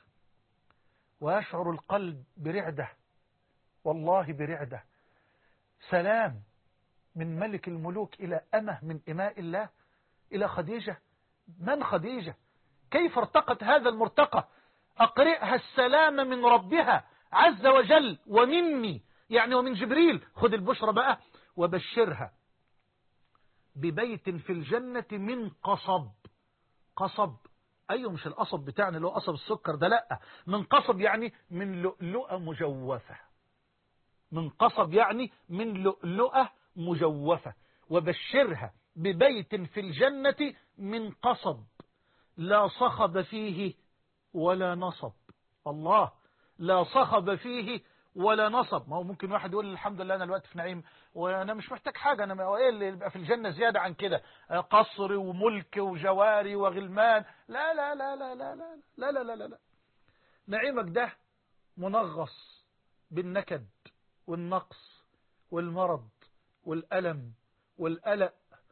ويشعر القلب برعدة، والله برعدة. سلام من ملك الملوك إلى أمه من إماء الله، إلى خديجة. من خديجة؟ كيف ارتقت هذا المرتقى؟ أقرئها السلام من ربها عز وجل ومني، يعني ومن جبريل. خذ البشرى بقى، وبشرها ببيت في الجنة من قصب. قصب، أيوه مش القصب بتاعنا اللي هو قصب السكر ده، لأ، من قصب يعني من لؤلؤة مجوفة. من قصب يعني من لؤلؤة مجوفة. وبشرها ببيت في الجنة من قصب لا صخب فيه ولا نصب. الله، لا صخب فيه ولا نصب. ما هو ممكن واحد يقول الحمد لله أنا الوقت في نعيم وأنا مش محتاج حاجة، أنا إيه اللي يبقى في الجنة زيادة عن كده؟ قصر وملك وجواري وغلمان. لا لا لا لا لا لا لا لا لا لا, لا. نعيمك ده منغص بالنكد والنقص والمرض والألم والقلق.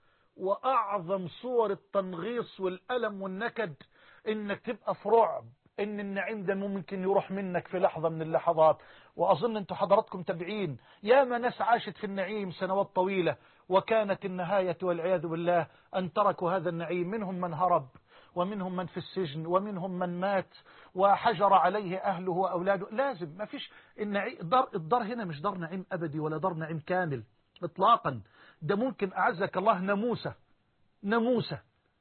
وأعظم صور التنغيص والألم والنكد إنك تبقى في رعب إن النعيم ده ممكن يروح منك في لحظة من اللحظات. وأظن أنتم حضراتكم تابعين يا ما ناس عاشت في النعيم سنوات طويلة وكانت النهاية والعياذ بالله أن تركوا هذا النعيم. منهم من هرب، ومنهم من في السجن، ومنهم من مات وحجر عليه أهله وأولاده. لازم، ما فيش النعيم. الدار, الدار هنا مش دار نعيم أبدي ولا دار نعيم كامل إطلاقا. ده ممكن أعزك الله ناموسة ناموسة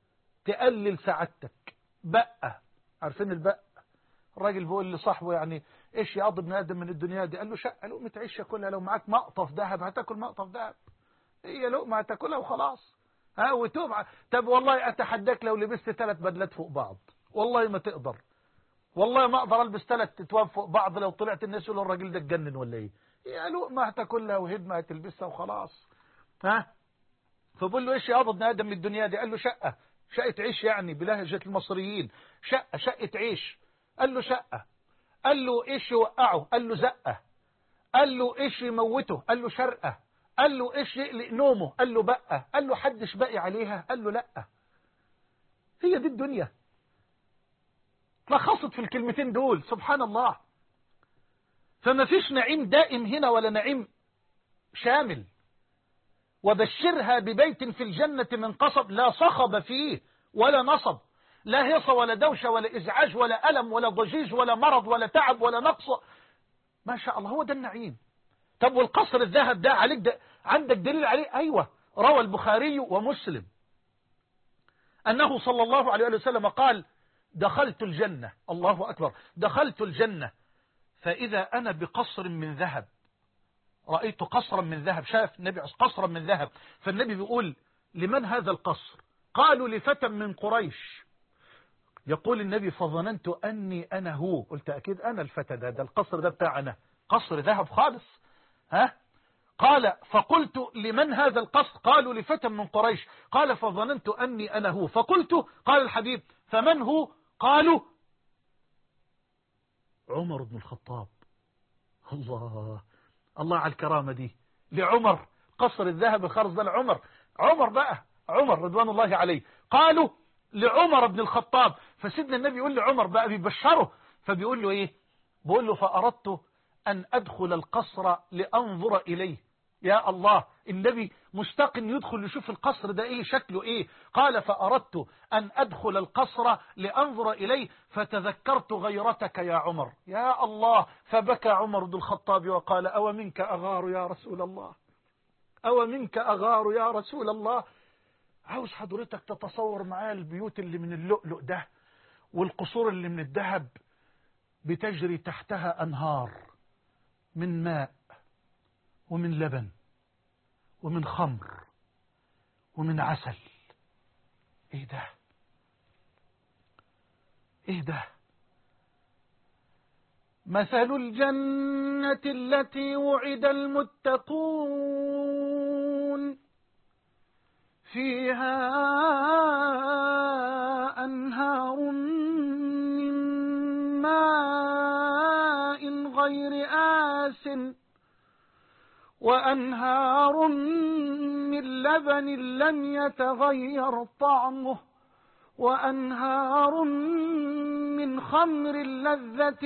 تقلل سعادتك. بقى عارفين البقى؟ الراجل بيقول لصاحبه يعني ايش يقضي ابن ادم من الدنيا دي؟ قال له شقه لقمه عيش كلها، لو معاك مقطف ذهب هتاكل مقطف ذهب، هي لقمه هتاكلها وخلاص. ها وتوب. طب والله اتحداك لو لبست ثلاث بدلات فوق بعض والله ما تقدر، والله ما اقدر البس ثلاث تتواب فوق بعض. لو طلعت الناس يقولوا الراجل ده اتجنن ولا ايه؟ هي لقمه هتاكلها وهدمه هتلبسها وخلاص. ها فبقول له ايش يا ابن ادم من الدنيا دي؟ قال له شقه. شقه عيش يعني بلهجه المصريين، شقه شقه عيش. قال له شقه. قال له ايش يوقعه؟ قال له زقه. قال له ايش يموته؟ قال له شرقه. قال له ايش يقلق نومه؟ قال له بقى. قال له حدش باقي عليها؟ قال له لا. هي دي الدنيا، لخصت في الكلمتين دول. سبحان الله. فما فيش نعيم دائم هنا ولا نعيم شامل. وبشرها ببيت في الجنة من قصب لا صخب فيه ولا نصب، لا هيصة ولا دوشة ولا إزعاج ولا ألم ولا ضجيج ولا مرض ولا تعب ولا نقص. ما شاء الله، هو ده النعيم. طب والقصر الذهب ده عليك ده عندك دليل عليه؟ أيوة، روى البخاري ومسلم أنه صلى الله عليه وسلم قال دخلت الجنة، الله أكبر، دخلت الجنة فإذا أنا بقصر من ذهب. رأيت قصرا من ذهب، شاف النبي قصرا من ذهب. فالنبي بيقول لمن هذا القصر؟ قالوا لفتى من قريش. يقول النبي فظننت أني أنا هو. قلت أكيد أنا الفتى ده, ده القصر ده بتاعنا، قصر ذهب خالص. ها قال فقلت لمن هذا القصر؟ قالوا لفتى من قريش. قال فظننت أني أنا هو. فقلت قال الحبيب فمن هو؟ قالوا عمر بن الخطاب. الله الله على الكرامة دي لعمر، قصر الذهب الخرز ده لعمر. عمر بقى، عمر رضوان الله عليه. قالوا لعمر بن الخطاب. فسيدنا النبي يقول لعمر بقى بيبشره، فبيقول له ايه؟ بيقول له فأردت أن أدخل القصر لأنظر إليه يا الله، النبي مشتاق يدخل يشوف القصر ده ايه شكله ايه. قال فأردت أن أدخل القصر لأنظر إليه فتذكرت غيرتك يا عمر. يا الله، فبكى عمر بن الخطاب وقال أو منك أغار يا رسول الله، أو منك أغار يا رسول الله. عاوز حضرتك تتصور معايا البيوت اللي من اللؤلؤ ده والقصور اللي من الذهب بتجري تحتها أنهار من ماء ومن لبن ومن خمر ومن عسل. ايه ده، ايه ده. مثل الجنة التي وعد المتقون فيها أنهار من ماء غير آس وأنهار من لبن لم يتغير طعمه وأنهار من خمر لذة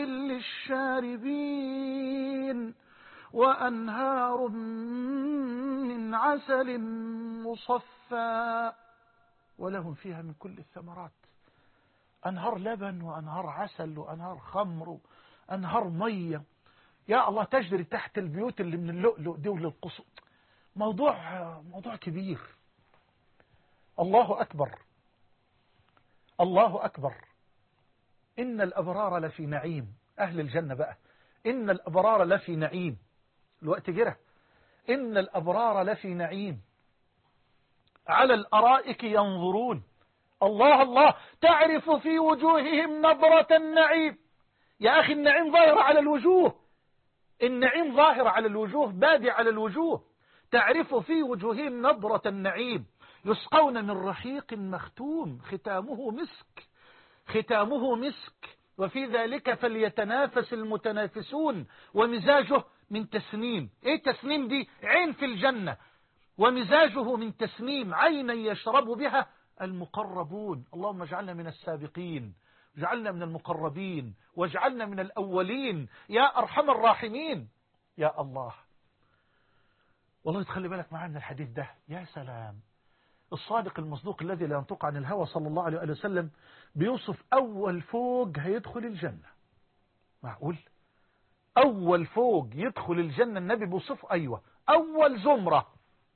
للشاربين وأنهار من عسل مصفى ولهم فيها من كل الثمرات. أنهار لبن وأنهار عسل وأنهار خمر وأنهار مية يا الله تجري تحت البيوت اللي من اللؤلؤ دي وللقصور. موضوع موضوع كبير. الله أكبر، الله أكبر. إن الأبرار لفي نعيم. أهل الجنة بقى، إن الأبرار لفي نعيم. الوقت جرى. إن الأبرار لفي نعيم على الأرائك ينظرون. الله الله، تعرف في وجوههم نظرة النعيم. يا أخي النعيم ظاهر على الوجوه، النعيم ظاهر على الوجوه، بادي على الوجوه. تعرف في وجوههم نظرة النعيم يسقون من رحيق مختوم ختامه مسك، ختامه مسك وفي ذلك فليتنافس المتنافسون ومزاجه من تسنيم. ايه تسنيم دي؟ عين في الجنة. ومزاجه من تسنيم، عينا يشرب بها المقربون. اللهم اجعلنا من السابقين، اجعلنا من المقربين، واجعلنا من الأولين يا أرحم الراحمين. يا الله، والله تخلي بالك معانا من الحديث ده. يا سلام، الصادق المصدوق الذي لا ينطق عن الهوى صلى الله عليه وسلم بيوصف أول فوق هيدخل الجنة. معقول؟ أول فوق يدخل الجنة النبي بيوصفه. أيوة، أول زمرة.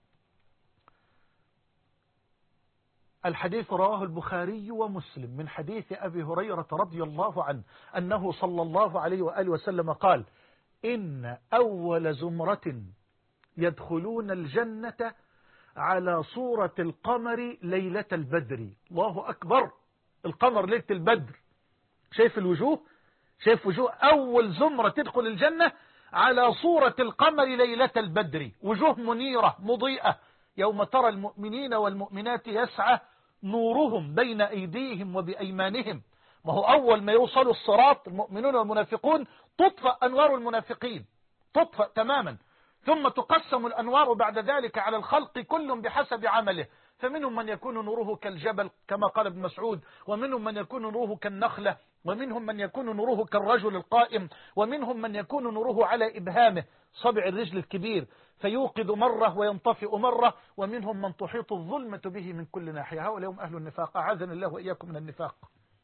الحديث رواه البخاري ومسلم من حديث أبي هريرة رضي الله عنه أنه صلى الله عليه وآله وسلم قال إن أول زمرة يدخلون الجنة على صورة القمر ليلة البدر. الله أكبر، القمر ليلة البدر. شايف الوجوه؟ شايف وجوه أول زمرة تدخل الجنة على صورة القمر ليلة البدر، وجوه منيرة مضيئة. يوم ترى المؤمنين والمؤمنات يسعى نورهم بين أيديهم وبأيمانهم. ما هو أول ما يوصلوا الصراط المؤمنون والمنافقون تطفأ أنوار المنافقين، تطفأ تماما، ثم تقسم الأنوار بعد ذلك على الخلق كل بحسب عمله. فمنهم من يكون نوره كالجبل كما قال ابن مسعود، ومنهم من يكون نوره كالنخلة، ومنهم من يكون نوره كالرجل القائم، ومنهم من يكون نوره على إبهامه صبع الرجل الكبير فيوقظ مرة وينطفئ مرة، ومنهم من تحيط الظلمة به من كل ناحية. هؤلاء هم أهل النفاق، أعاذنا الله وإياكم من النفاق.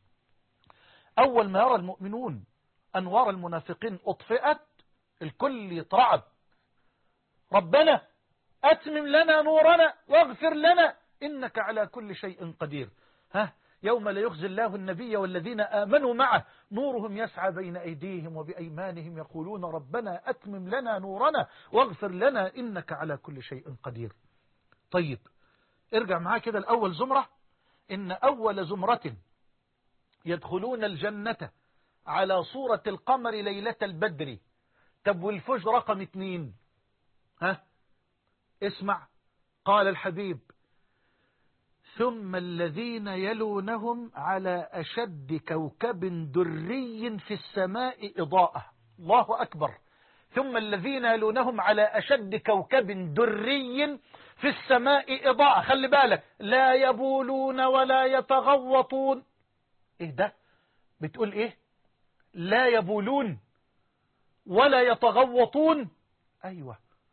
أول ما يرى المؤمنون أنوار المنافقين أطفئت الكل يترعب. ربنا أتمم لنا نورنا واغفر لنا إنك على كل شيء قدير. ها، يوم لا يخزي الله النبي والذين آمنوا معه نورهم يسعى بين أيديهم وبأيمانهم يقولون ربنا أتمم لنا نورنا واغفر لنا إنك على كل شيء قدير. طيب ارجع معاه كده الأول زمرة. إن أول زمرة يدخلون الجنة على صورة القمر ليلة البدر. طب والفجر رقم اثنين؟ ها، اسمع. قال الحبيب ثم الذين يلونهم على أشد كوكب دري في السماء إضاءة. الله أكبر. ثم الذين يلونهم على أشد كوكب دري في السماء إضاءة. خلي بالك، لا يبولون ولا يتغوطون. إيه ده؟ بتقول إيه؟ لا يبولون ولا يتغوطون. أيوة،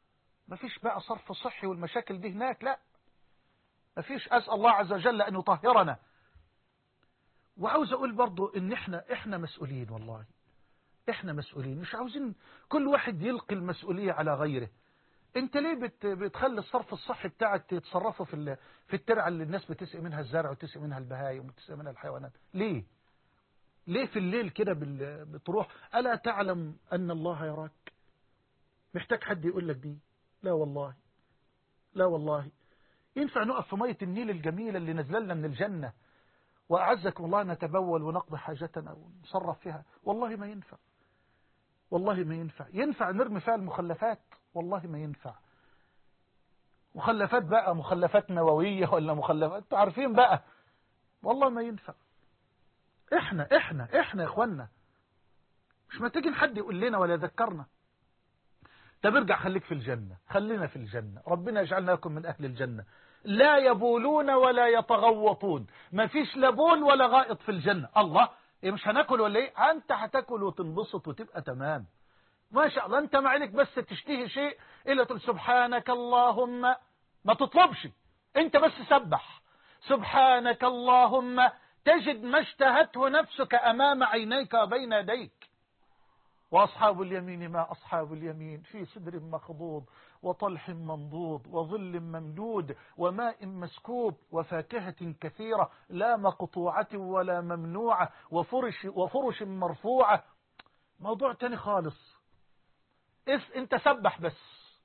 مفيش بقى صرف صحي والمشاكل دي هناك، لا مفيش. أسأل الله عز وجل أن يطهرنا. وعاوز أقول برضو إن إحنا إحنا مسؤولين، والله إحنا مسؤولين، مش عاوزين كل واحد يلقي المسؤولية على غيره. أنت ليه بت بتخلي الصرف الصحي بتاعك يتصرفوا في في الترعة اللي الناس بتسقي منها الزرع وتسقي منها البهايم وتسقي منها الحيوانات؟ ليه؟ ليه في الليل كده بتروح؟ ألا تعلم أن الله يراك؟ محتاج حد يقول لك دي؟ لا والله، لا والله. ينفع نقف في مية النيل الجميلة اللي نزلنا من الجنة وأعزكم الله نتبول ونقضي حاجتنا ونصرف فيها؟ والله ما ينفع، والله ما ينفع. ينفع نرمي فيها المخلفات؟ والله ما ينفع. مخلفات بقى، مخلفات نووية ولا مخلفات عارفين بقى، والله ما ينفع. احنا احنا احنا يا اخوانا مش محتاجين حد يقول لنا ولا يذكرنا. طب ارجع خليك في الجنة، خلينا في الجنة، ربنا يجعلنا لكم من أهل الجنة. لا يبولون ولا يتغوطون، ما فيش لا بول ولا غائط في الجنة. الله، إيه مش هناكل ولا ايه؟ انت هتاكل وتنبسط وتبقى تمام ما شاء الله. انت ما عليك بس تشتهي شيء الا تقول سبحانك اللهم، ما تطلبش، انت بس سبح سبحانك اللهم تجد ما اشتهته نفسك امام عينيك وبين يديك. وأصحاب اليمين ما أصحاب اليمين، في سدر مخضود وطلح منضود وظل ممدود وماء مسكوب وفاكهة كثيرة لا مقطوعة ولا ممنوعة وفرش, وفرش مرفوعة. موضوع تاني خالص. إس انت سبح بس،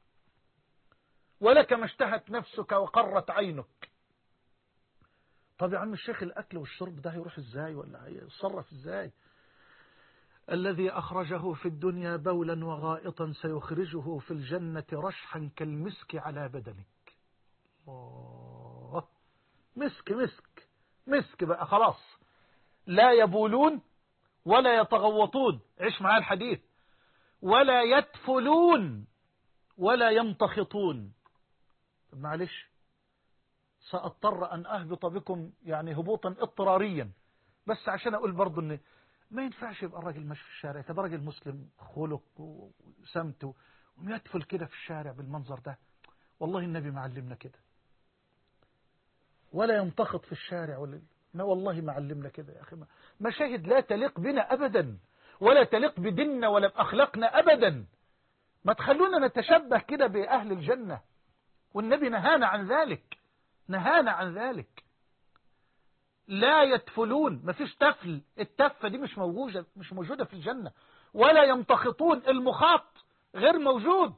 ولك ما اشتهت نفسك وقرت عينك. طب يا عم الشيخ الأكل والشرب ده هيروح ازاي ولا هيتصرف ازاي؟ الذي أخرجه في الدنيا بولا وغائطا سيخرجه في الجنة رشحا كالمسك على بدنك. الله، مسك مسك مسك بقى خلاص. لا يبولون ولا يتغوطون، عيش معايا الحديث، ولا يتفلون ولا يمتخطون. معلش سأضطر أن أهبط بكم يعني هبوطا اضطراريا، بس عشان أقول برضو أن ما ينفعش يبقى الراجل ماشي في الشارع كده، راجل مسلم خلق وسمته ويدفل كده في الشارع بالمنظر ده. والله النبي ما علمنا كده. ولا ينتخط في الشارع ولا ما، والله ما علمنا كده يا أخي. مشاهد لا تليق بنا أبدا، ولا تليق بديننا ولا بأخلاقنا أبدا. ما تخلونا نتشبه كده بأهل الجنة، والنبي نهانا عن ذلك، نهانا عن ذلك. لا يتفلون، ما فيش تفل، التفة دي مش موجودة، مش موجودة في الجنة. ولا يمتخطون، المخاط غير موجود.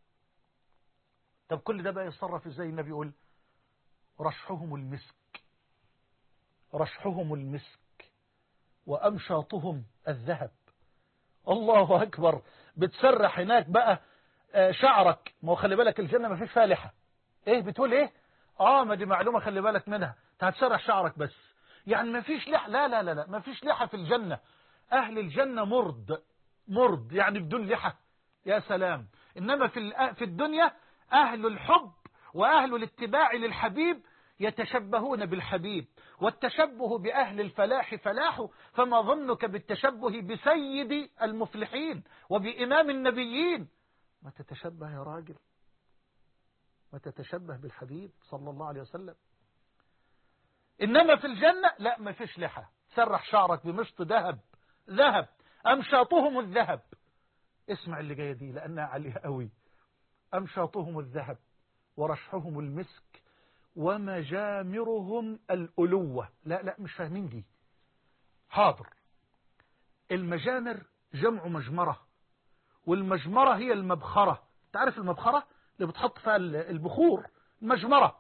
طب كل ده بقى يتصرف ازاي؟ النبي يقول رشحهم المسك، رشحهم المسك وأمشاطهم الذهب. الله أكبر. بتسرح هناك بقى شعرك، ما هو خلي بالك الجنة ما فيش فيها لحى. ايه بتقول ايه؟ اه ما دي معلومة خلي بالك منها، انت هتسرح شعرك بس، يعني ما فيش لحى. لا لا لا لا، ما فيش لحى في الجنة. أهل الجنة مرض، مرض يعني بدون لحى، يا سلام. إنما في في الدنيا أهل الحب وأهل الاتباع للحبيب يتشبهون بالحبيب، والتشبه بأهل الفلاح فلاح، فما ظنك بالتشبه بسيد المفلحين وبإمام النبيين؟ ما تتشبه يا راجل، ما تتشبه بالحبيب صلى الله عليه وسلم. إنما في الجنة لا، ما فيش لحى، سرح شعرك بمشط ذهب، ذهب أمشاطهم الذهب. اسمع اللي جاية دي لأنها عالية قوي. أمشاطهم الذهب ورشحهم المسك ومجامرهم الألوة. لا لا مش فاهمين دي. حاضر. المجامر جمع مجمرة، والمجمرة هي المبخرة. تعرف المبخرة اللي بتحط فيها البخور، مجمرة.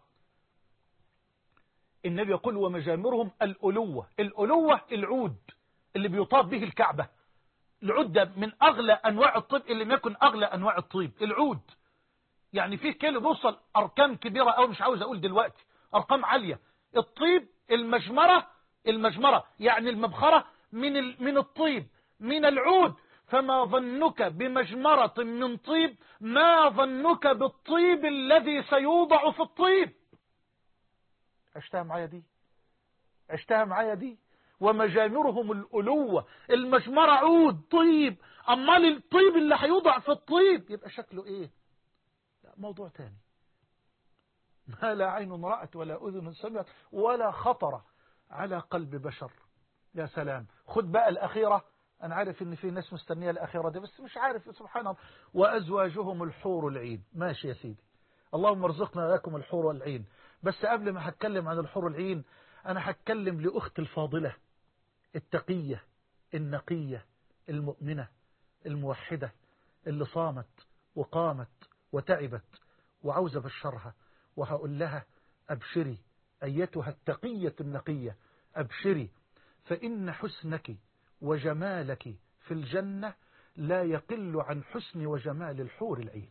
النبي يقول ومجامرهم الألوة. الألوة العود اللي بيطاب به الكعبة. العود ده من أغلى أنواع الطيب، اللي ما يكن أغلى أنواع الطيب العود. يعني فيه كيلو بيوصل أرقام كبيرة أو مش عاوز أقول دلوقتي، أرقام عالية. الطيب المجمرة، المجمرة يعني المبخرة من من الطيب من العود. فما ظنك بمجمرة من طيب، ما ظنك بالطيب الذي سيوضع في الطيب. عشتها معايا دي، عشتها معايا دي. ومجامرهم الألوة. المجمرة عود طيب، أمال الطيب اللي هيوضع في الطيب يبقى شكله إيه؟ لا موضوع تاني، ما لا عين رأت ولا أذن سمعت ولا خطر على قلب بشر. يا سلام. خد بقى الأخيرة، أنا عارف إن في ناس مستنية الأخيرة دي بس مش عارف، سبحان الله. وأزواجهم الحور العين. ماشي يا سيدي، اللهم ارزقنا وإياكم الحور والعين. بس قبل ما هتكلم عن الحور العين أنا هتكلم لأخت الفاضلة التقية النقية المؤمنة الموحدة اللي صامت وقامت وتعبت وعاوزة بشرها، وهقول لها أبشري أيتها التقية النقية، أبشري، فإن حسنك وجمالك في الجنة لا يقل عن حسن وجمال الحور العين.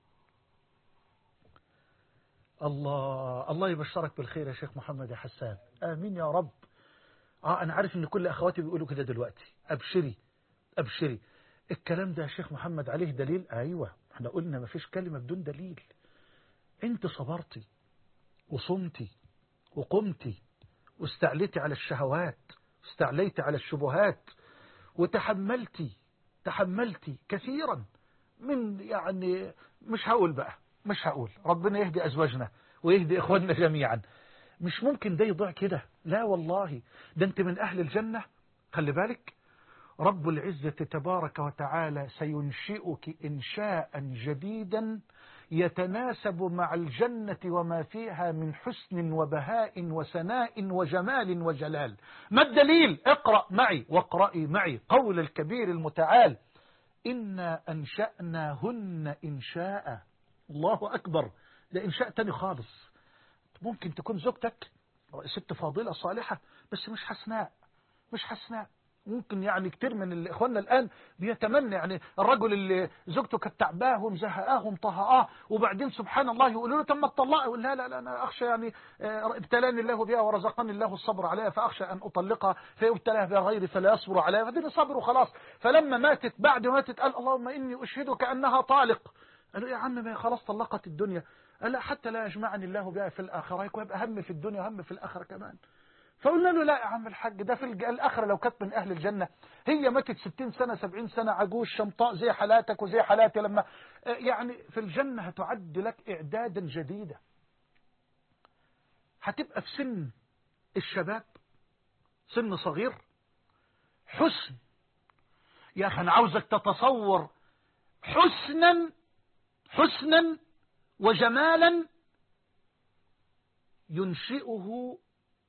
الله الله يبشرك بالخير يا شيخ محمد يا حسان، آمين يا رب. آه أنا عارف إن كل أخواتي بيقولوا كده دلوقتي، أبشري أبشري. الكلام ده يا شيخ محمد عليه دليل؟ أيوة، احنا قلنا ما فيش كلمة بدون دليل. انت صبرتي وصمتي وقمتي واستعليتي على الشهوات واستعليتي على الشبهات وتحملتي تحملتي كثيرا من، يعني مش هقول بقى مش هقول ربنا يهدي أزواجنا ويهدي إخواننا جميعا. مش ممكن ده يضيع كده، لا والله، ده انت من أهل الجنة. خلي بالك، رب العزة تبارك وتعالى سينشئك إنشاء جديدا يتناسب مع الجنة وما فيها من حسن وبهاء وسناء وجمال وجلال. ما الدليل؟ اقرأ معي واقرأي معي قول الكبير المتعال: إنا أنشأناهن إنشاء. الله أكبر، ده إنشاء تاني خالص. ممكن تكون زوجتك ست فاضلة صالحة بس مش حسناء، مش حسناء. ممكن يعني كتير من اخواننا الآن بيتمنى، يعني الرجل اللي زوجته كانت تعباه ومزهقاه ومطهقاه وبعدين سبحان الله يقولوا له تم الطلاق، يقول لا لا لا أنا أخشى يعني ابتلاني الله بها ورزقني الله الصبر عليها فأخشى أن أطلقها فيبتلاه بها غيري فلا يصبر عليها، فدين صبر وخلاص. فلما ماتت بعد ما ماتت قال اللهم إني أشهدك أنها طالق. قالوا يا عم ما خلاص طلقت الدنيا. قال لا، حتى لا يجمعني الله بها في الآخرة، يبقى هم في الدنيا وهم في الآخرة كمان. فقلنا له لا يا عم الحاج، ده في الآخرة لو كانت من أهل الجنة هي ماتت ستين سنة سبعين سنة عجوز شمطاء زي حالاتك وزي حالاتي، لما يعني في الجنة هتعد لك إعدادا جديدا. هتبقى في سن الشباب، سن صغير، حسن. يا أخي أنا عاوزك تتصور حسنا حسنا وجمالا ينشئه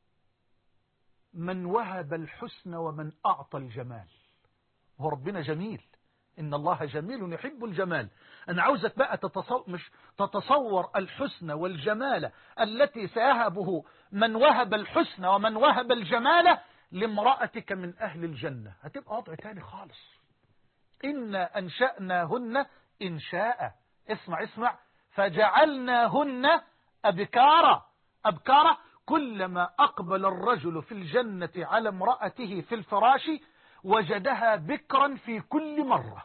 من وهب الحسن ومن أعطى الجمال. هو ربنا جميل، إن الله جميل يحب الجمال. أنا عاوزك بقى تتصور, مش تتصور الحسن والجمال التي سيهبه من وهب الحسن ومن وهب الجمال لامرأتك من أهل الجنة. هتبقى وضع تاني خالص. إنا أنشأناهن إنشاء. اسمع اسمع، فجعلناهن أبكارا. أبكارا، كلما أقبل الرجل في الجنة على امرأته في الفراش وجدها بكرا في كل مرة.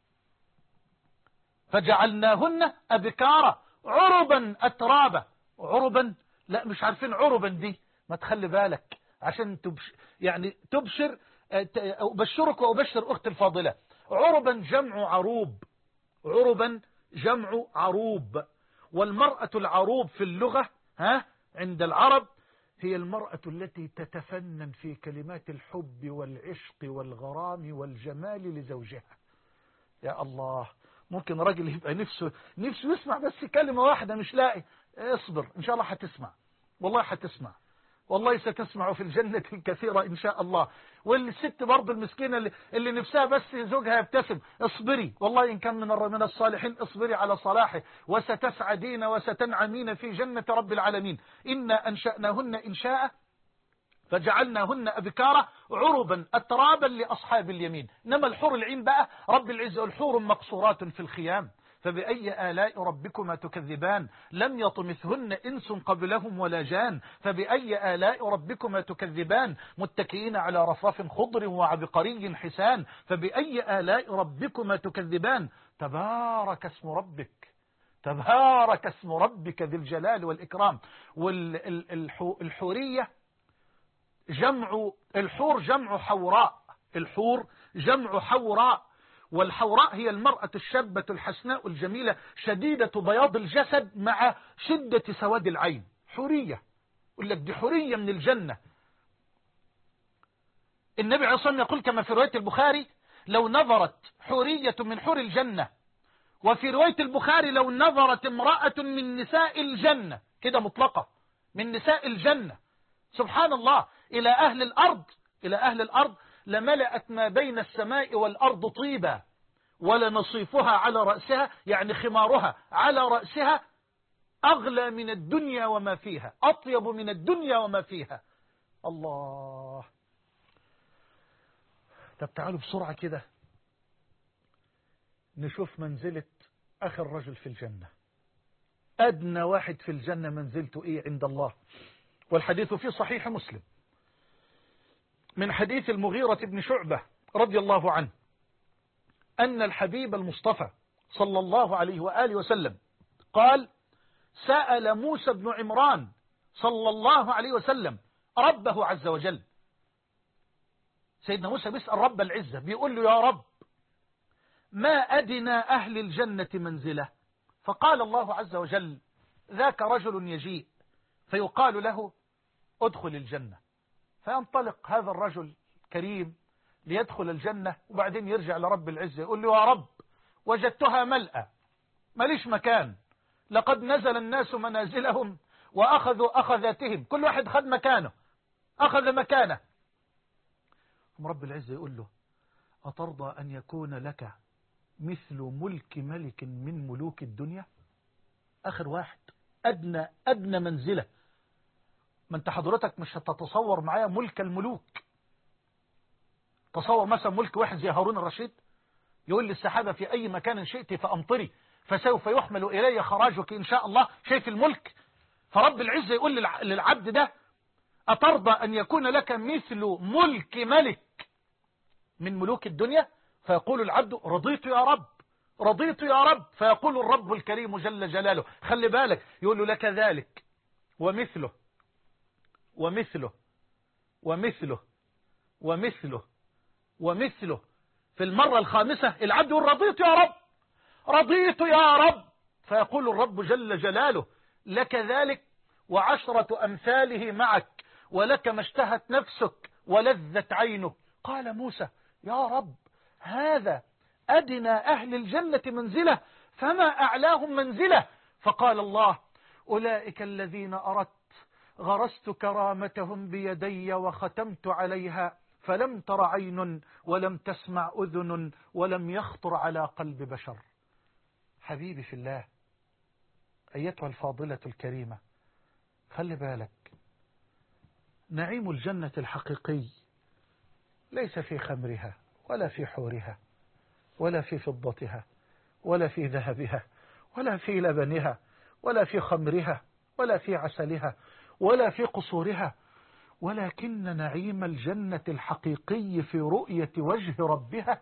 فجعلناهن أبكارا عربا أترابا. عربا، لا مش عارفين عربا دي، ما تخلي بالك عشان تبش يعني تبشر. أبشرك وأبشر أخت الفاضلة، عربا جمع عروب، عربا جمع عروب. والمرأة العروب في اللغة ها عند العرب هي المرأة التي تتفنن في كلمات الحب والعشق والغرام والجمال لزوجها. يا الله، ممكن راجل يبقى نفسه نفسه يسمع بس كلمة واحدة مش لاقي. اصبر إن شاء الله هتسمع، والله هتسمع، والله ستسمع في الجنة الكثيرة إن شاء الله. والست برضو المسكينة اللي, اللي نفسها بس زوجها يبتسم، اصبري والله إن كان من من الصالحين، اصبري على صلاحه وستسعدين وستنعمين في جنة رب العالمين. إنا أنشأناهن إنشاء فجعلناهن أبكارا عربا أترابا لأصحاب اليمين. إنما الحور العين بقى رب العزة الحور مقصورات في الخيام فبأي آلاء ربكما تكذبان لم يطمثهن إنس قبلهم ولا جان فبأي آلاء ربكما تكذبان متكئين على رفرف خضر وعبقري حسان فبأي آلاء ربكما تكذبان تبارك اسم ربك تبارك اسم ربك ذي الجلال والإكرام. والحورية جمع الحور جمع حوراء، الحور جمع حوراء، والحوراء هي المرأة الشابة الحسناء الجميلة شديدة بياض الجسد مع شدة سواد العين، حورية. يقول لك دي حورية من الجنة. النبي عليه الصلاة والسلام يقول كما في رواية البخاري: لو نظرت حورية من حور الجنة. وفي رواية البخاري: لو نظرت امرأة من نساء الجنة، كده مطلقة، من نساء الجنة، سبحان الله، إلى أهل الأرض، إلى أهل الأرض لملأت ما بين السماء والأرض طيبا، ولنصيفها على رأسها، يعني خمارها على رأسها، أغلى من الدنيا وما فيها، أطيب من الدنيا وما فيها. الله. طب تعالوا بسرعة كده نشوف منزلة آخر رجل في الجنة. أدنى واحد في الجنة منزلته إيه عند الله؟ والحديث في صحيح مسلم من حديث المغيرة بن شعبة رضي الله عنه أن الحبيب المصطفى صلى الله عليه وآله وسلم قال: سأل موسى بن عمران صلى الله عليه وسلم ربه عز وجل. سيدنا موسى بيسأل رب العزة، بيقول له: يا رب، ما أدنى أهل الجنة منزله؟ فقال الله عز وجل: ذاك رجل يجيء فيقال له: ادخل الجنة. فينطلق هذا الرجل كريم ليدخل الجنة، وبعدين يرجع لرب العزة يقول له: يا رب، وجدتها ملأة، ماليش مكان، لقد نزل الناس منازلهم وأخذوا أخذاتهم، كل واحد خد مكانه، أخذ مكانه. رب العزة يقول له: أترضى أن يكون لك مثل ملك ملك من ملوك الدنيا؟ آخر واحد، أدنى أدنى منزلة. ما أنت حضرتك مش هتتصور معايا ملك الملوك. تصور مثلا ملك واحد زي هارون الرشيد، يقول للسحابة: في أي مكان شئت فأمطري فسوف يحمل إلي خراجك إن شاء الله. شايف الملك؟ فرب العزة يقول للعبد ده: أترضى أن يكون لك مثل ملك ملك من ملوك الدنيا؟ فيقول العبد: رضيت يا رب، رضيت يا رب. فيقول الرب الكريم جل جلاله: خلي بالك، يقول له: لك ذلك ومثله ومثله ومثله ومثله ومثله. في المرة الخامسة العبد يقول: رضيت يا رب، رضيت يا رب. فيقول الرب جل جلاله: لك ذلك وعشرة أمثاله معك، ولك ما اشتهت نفسك ولذت عينك. قال موسى: يا رب، هذا أدنى أهل الجنة منزلة، فما أعلاهم منزلة؟ فقال الله: أولئك الذين أردت غرست كرامتهم بيدي وختمت عليها، فلم تر عين ولم تسمع أذن ولم يخطر على قلب بشر. حبيبي في الله، أيتها الفاضلة الكريمة، خلي بالك، نعيم الجنة الحقيقي ليس في خمرها ولا في حورها ولا في فضتها ولا في ذهبها ولا في لبنها ولا في خمرها ولا في عسلها ولا في قصورها، ولكن نعيم الجنة الحقيقي في رؤية وجه ربها.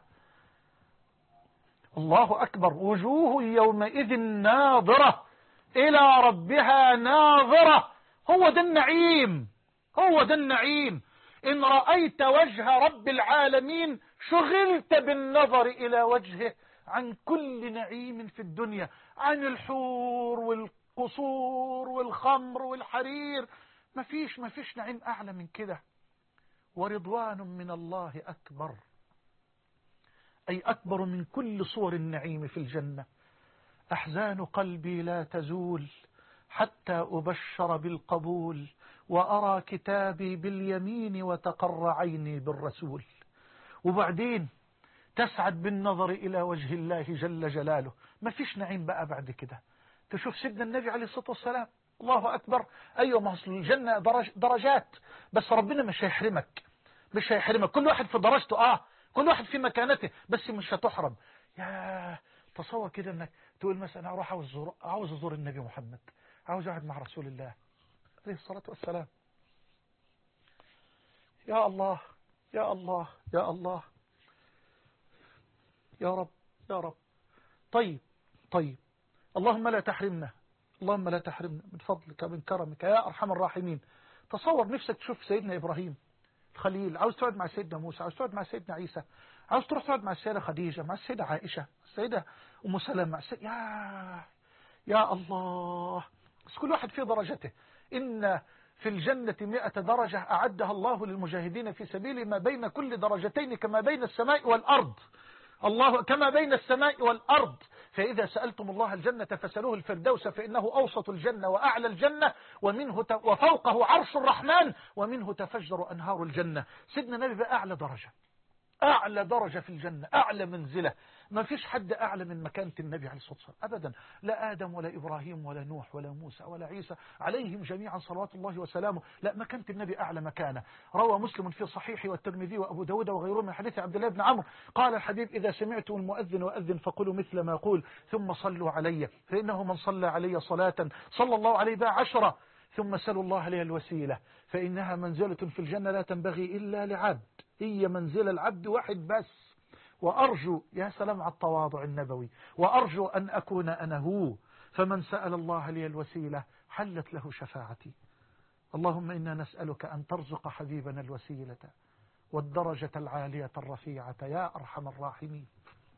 الله أكبر. وجوه يومئذ ناظرة إلى ربها ناظرة. هو ده النعيم، هو ده النعيم. إن رأيت وجه رب العالمين شغلت بالنظر إلى وجهه عن كل نعيم في الدنيا، عن الحور والقصور والخمر والحرير. مفيش مفيش نعيم أعلى من كده. ورضوان من الله أكبر، أي أكبر من كل صور النعيم في الجنة. أحزان قلبي لا تزول حتى أبشر بالقبول، وأرى كتابي باليمين وتقر عيني بالرسول. وبعدين تسعد بالنظر إلى وجه الله جل جلاله. ما فيش نعيم بقى بعد كده. تشوف سيدنا النبي عليه الصلاة والسلام، الله أكبر. أيوة، ما أصل الجنة درج درجات، بس ربنا مش هيحرمك، مش هيحرمك. كل واحد في درجته، آه كل واحد في مكانته، بس مش هتحرم. يا تصور كده انك تقول مثلا: اروح عاوز ازور عاوز ازور النبي محمد، عاوز اقعد مع رسول الله عليه الصلاة والسلام. يا الله يا الله يا الله يا رب يا رب. طيب طيب اللهم لا تحرمنا، اللهم لا تحرمنا من فضلك من كرمك يا أرحم الراحمين. تصور نفسك تشوف سيدنا إبراهيم خليل، عاوز تقعد مع سيدنا موسى، عاوز تقعد مع سيدنا عيسى، عاوز تروح تقعد مع السيدة خديجة، مع السيدة عائشة، السيدة أم سلمة، مع السيدة يا يا الله. بس كل واحد في درجته. إن في الجنة مئة درجة أعدها الله للمجاهدين في سبيله، ما بين كل درجتين كما بين السماء والأرض. الله كما بين السماء والأرض. فإذا سألتم الله الجنة فسألوه الفردوس، فإنه أوسط الجنة وأعلى الجنة، ومنه ت... وفوقه عرش الرحمن، ومنه تفجر أنهار الجنة. سيدنا النبي بقى أعلى درجة، أعلى درجة في الجنة، أعلى منزلة. ما فيش حد أعلى من مكانة النبي عليه الصلاة والسلام أبدا. لا آدم ولا إبراهيم ولا نوح ولا موسى ولا عيسى عليهم جميعا صلوات الله وسلامه. لا، مكانة النبي أعلى مكانة. روى مسلم في صحيحه والترمذي وأبو داود وغيرهم من حديث عبد الله بن عمرو قال الحبيب: إذا سمعتم المؤذن وأذن فقولوا مثل ما يقول ثم صلوا علي، فإنه من صلى علي صلاة صلى الله عليه بها عشرة، ثم سلوا الله عليها الوسيلة، فإنها منزلة في الجنة لا تنبغي إلا لعبد، هي منزل العبد واحد بس. وأرجو، يا سلام على التواضع النبوي، وأرجو أن أكون أنا هو، فمن سأل الله لي الوسيلة حلت له شفاعتي. اللهم إنا نسألك أن ترزق حبيبنا الوسيلة والدرجة العالية الرفيعة يا أرحم الراحمين.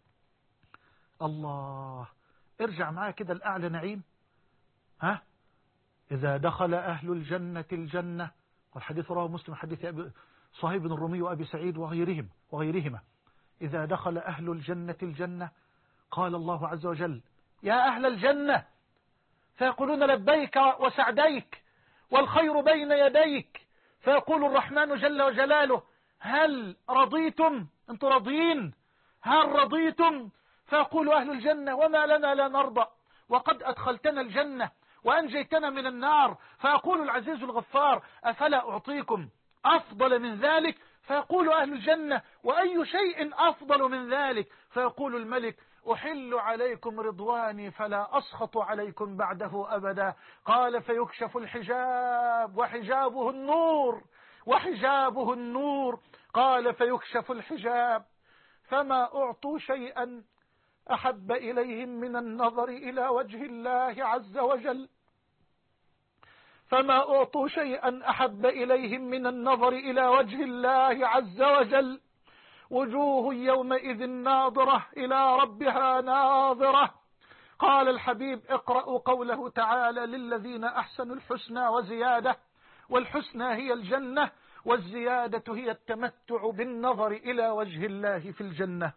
الله، ارجع معايا كده الأعلى نعيم. ها، إذا دخل أهل الجنة الجنة، والحديث رواه مسلم حديث أبي صهيب بن الرومي وأبي سعيد وغيرهم وغيرهما: إذا دخل أهل الجنة الجنة قال الله عز وجل: يا أهل الجنة، فيقولون لبيك وسعديك والخير بين يديك، فيقول الرحمن جل وجلاله: هل رضيتم؟ أنتم راضيين؟ هل رضيتم؟ فيقول أهل الجنة: وما لنا لا نرضى، وقد أدخلتنا الجنة وأنجيتنا من النار. فيقول العزيز الغفار: أفلا أعطيكم أفضل من ذلك؟ فيقول أهل الجنة: وأي شيء أفضل من ذلك؟ فيقول الملك: أحل عليكم رضواني فلا أسخط عليكم بعده أبدا. قال: فيكشف الحجاب وحجابه النور وحجابه النور. قال: فيكشف الحجاب فما أعطوا شيئا أحب إليهم من النظر إلى وجه الله عز وجل فما أعطوا شيئا أحب إليهم من النظر إلى وجه الله عز وجل. وجوه يومئذ ناظرة إلى ربها ناظرة. قال الحبيب: اقرأوا قوله تعالى: للذين أحسنوا الحسنى وزيادة، والحسنى هي الجنة، والزيادة هي التمتع بالنظر إلى وجه الله في الجنة.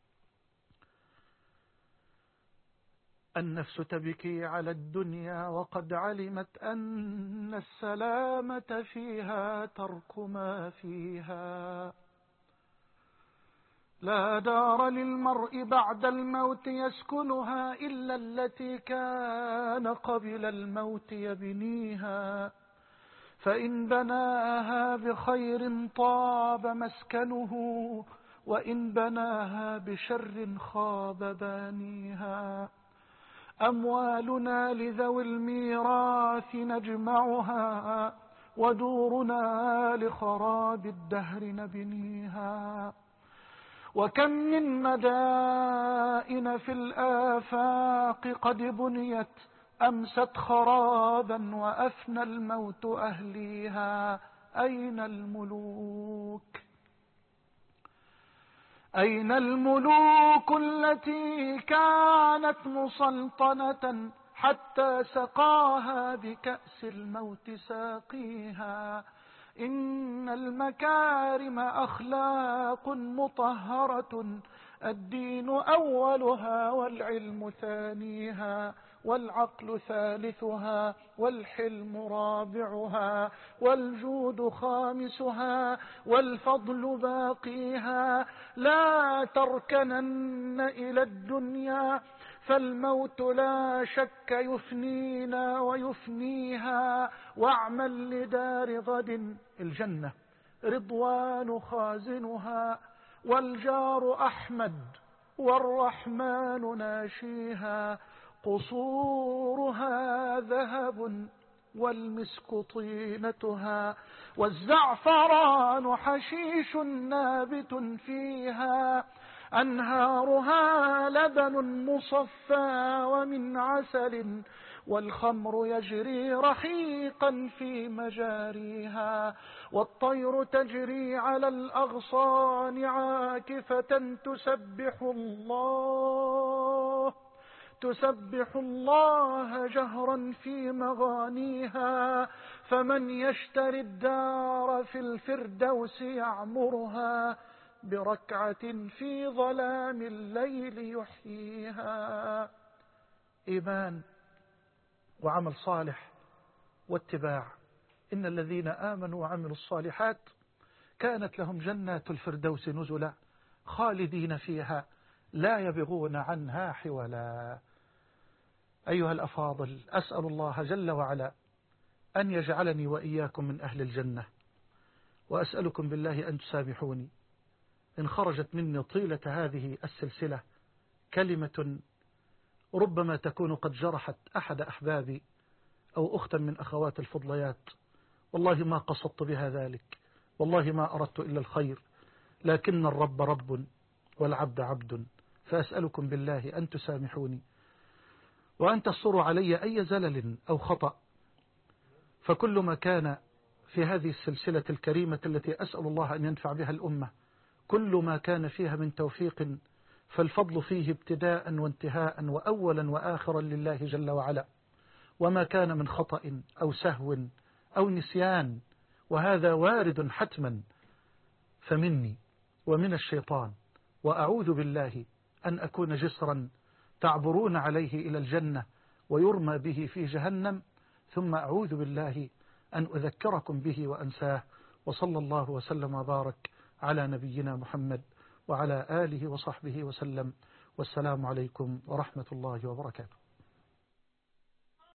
النفس تبكي على الدنيا وقد علمت أن السلامة فيها ترك ما فيها. لا دار للمرء بعد الموت يسكنها إلا التي كان قبل الموت يبنيها، فإن بناها بخير طاب مسكنه، وإن بناها بشر خاب بانيها. أموالنا لذوي الميراث نجمعها، ودورنا لخراب الدهر نبنيها. وكم من مدائن في الآفاق قد بنيت أمست خرابا وأفنى الموت أهليها. أين الملوك؟ أين الملوك التي كانت مسلطنة حتى سقاها بكأس الموت ساقيها؟ إن المكارم أخلاق مطهرة، الدين أولها والعلم ثانيها، والعقل ثالثها، والحلم رابعها، والجود خامسها، والفضل باقيها. لا تركنن إلى الدنيا، فالموت لا شك يفنينا ويفنيها. واعمل لدار غد الجنة رضوان خازنها، والجار أحمد والرحمن ناشيها. قصورها ذهب والمسك طينتها، والزعفران حشيش نابت فيها. أنهارها لبن مصفى ومن عسل، والخمر يجري رحيقا في مجاريها، والطير تجري على الأغصان عاكفة تسبح الله تسبح الله جهرا في مغانيها. فمن يشتري الدار في الفردوس يعمرها، بركعة في ظلام الليل يحييها. إيمان وعمل صالح واتباع. إن الذين آمنوا وعملوا الصالحات كانت لهم جنات الفردوس نزلا خالدين فيها لا يبغون عنها حولا. أيها الأفاضل، أسأل الله جل وعلا أن يجعلني وإياكم من أهل الجنة، وأسألكم بالله أن تسامحوني إن خرجت مني طيلة هذه السلسلة كلمة ربما تكون قد جرحت أحد أحبابي أو أختا من أخوات الفضليات. والله ما قصدت بها ذلك، والله ما أردت إلا الخير، لكن الرب رب والعبد عبد. فأسألكم بالله أن تسامحوني وأن تصروا علي أي زلل أو خطأ، فكل ما كان في هذه السلسلة الكريمة التي أسأل الله أن ينفع بها الأمة، كل ما كان فيها من توفيق فالفضل فيه ابتداء وانتهاء وأولا وآخرا لله جل وعلا، وما كان من خطأ أو سهو أو نسيان وهذا وارد حتما فمني ومن الشيطان، وأعوذ بالله أن أكون جسرا تعبرون عليه إلى الجنة ويرمى به في جهنم، ثم أعوذ بالله أن أذكركم به وأنساه. وصلى الله وسلم وبارك على نبينا محمد وعلى آله وصحبه وسلم، والسلام عليكم ورحمة الله وبركاته.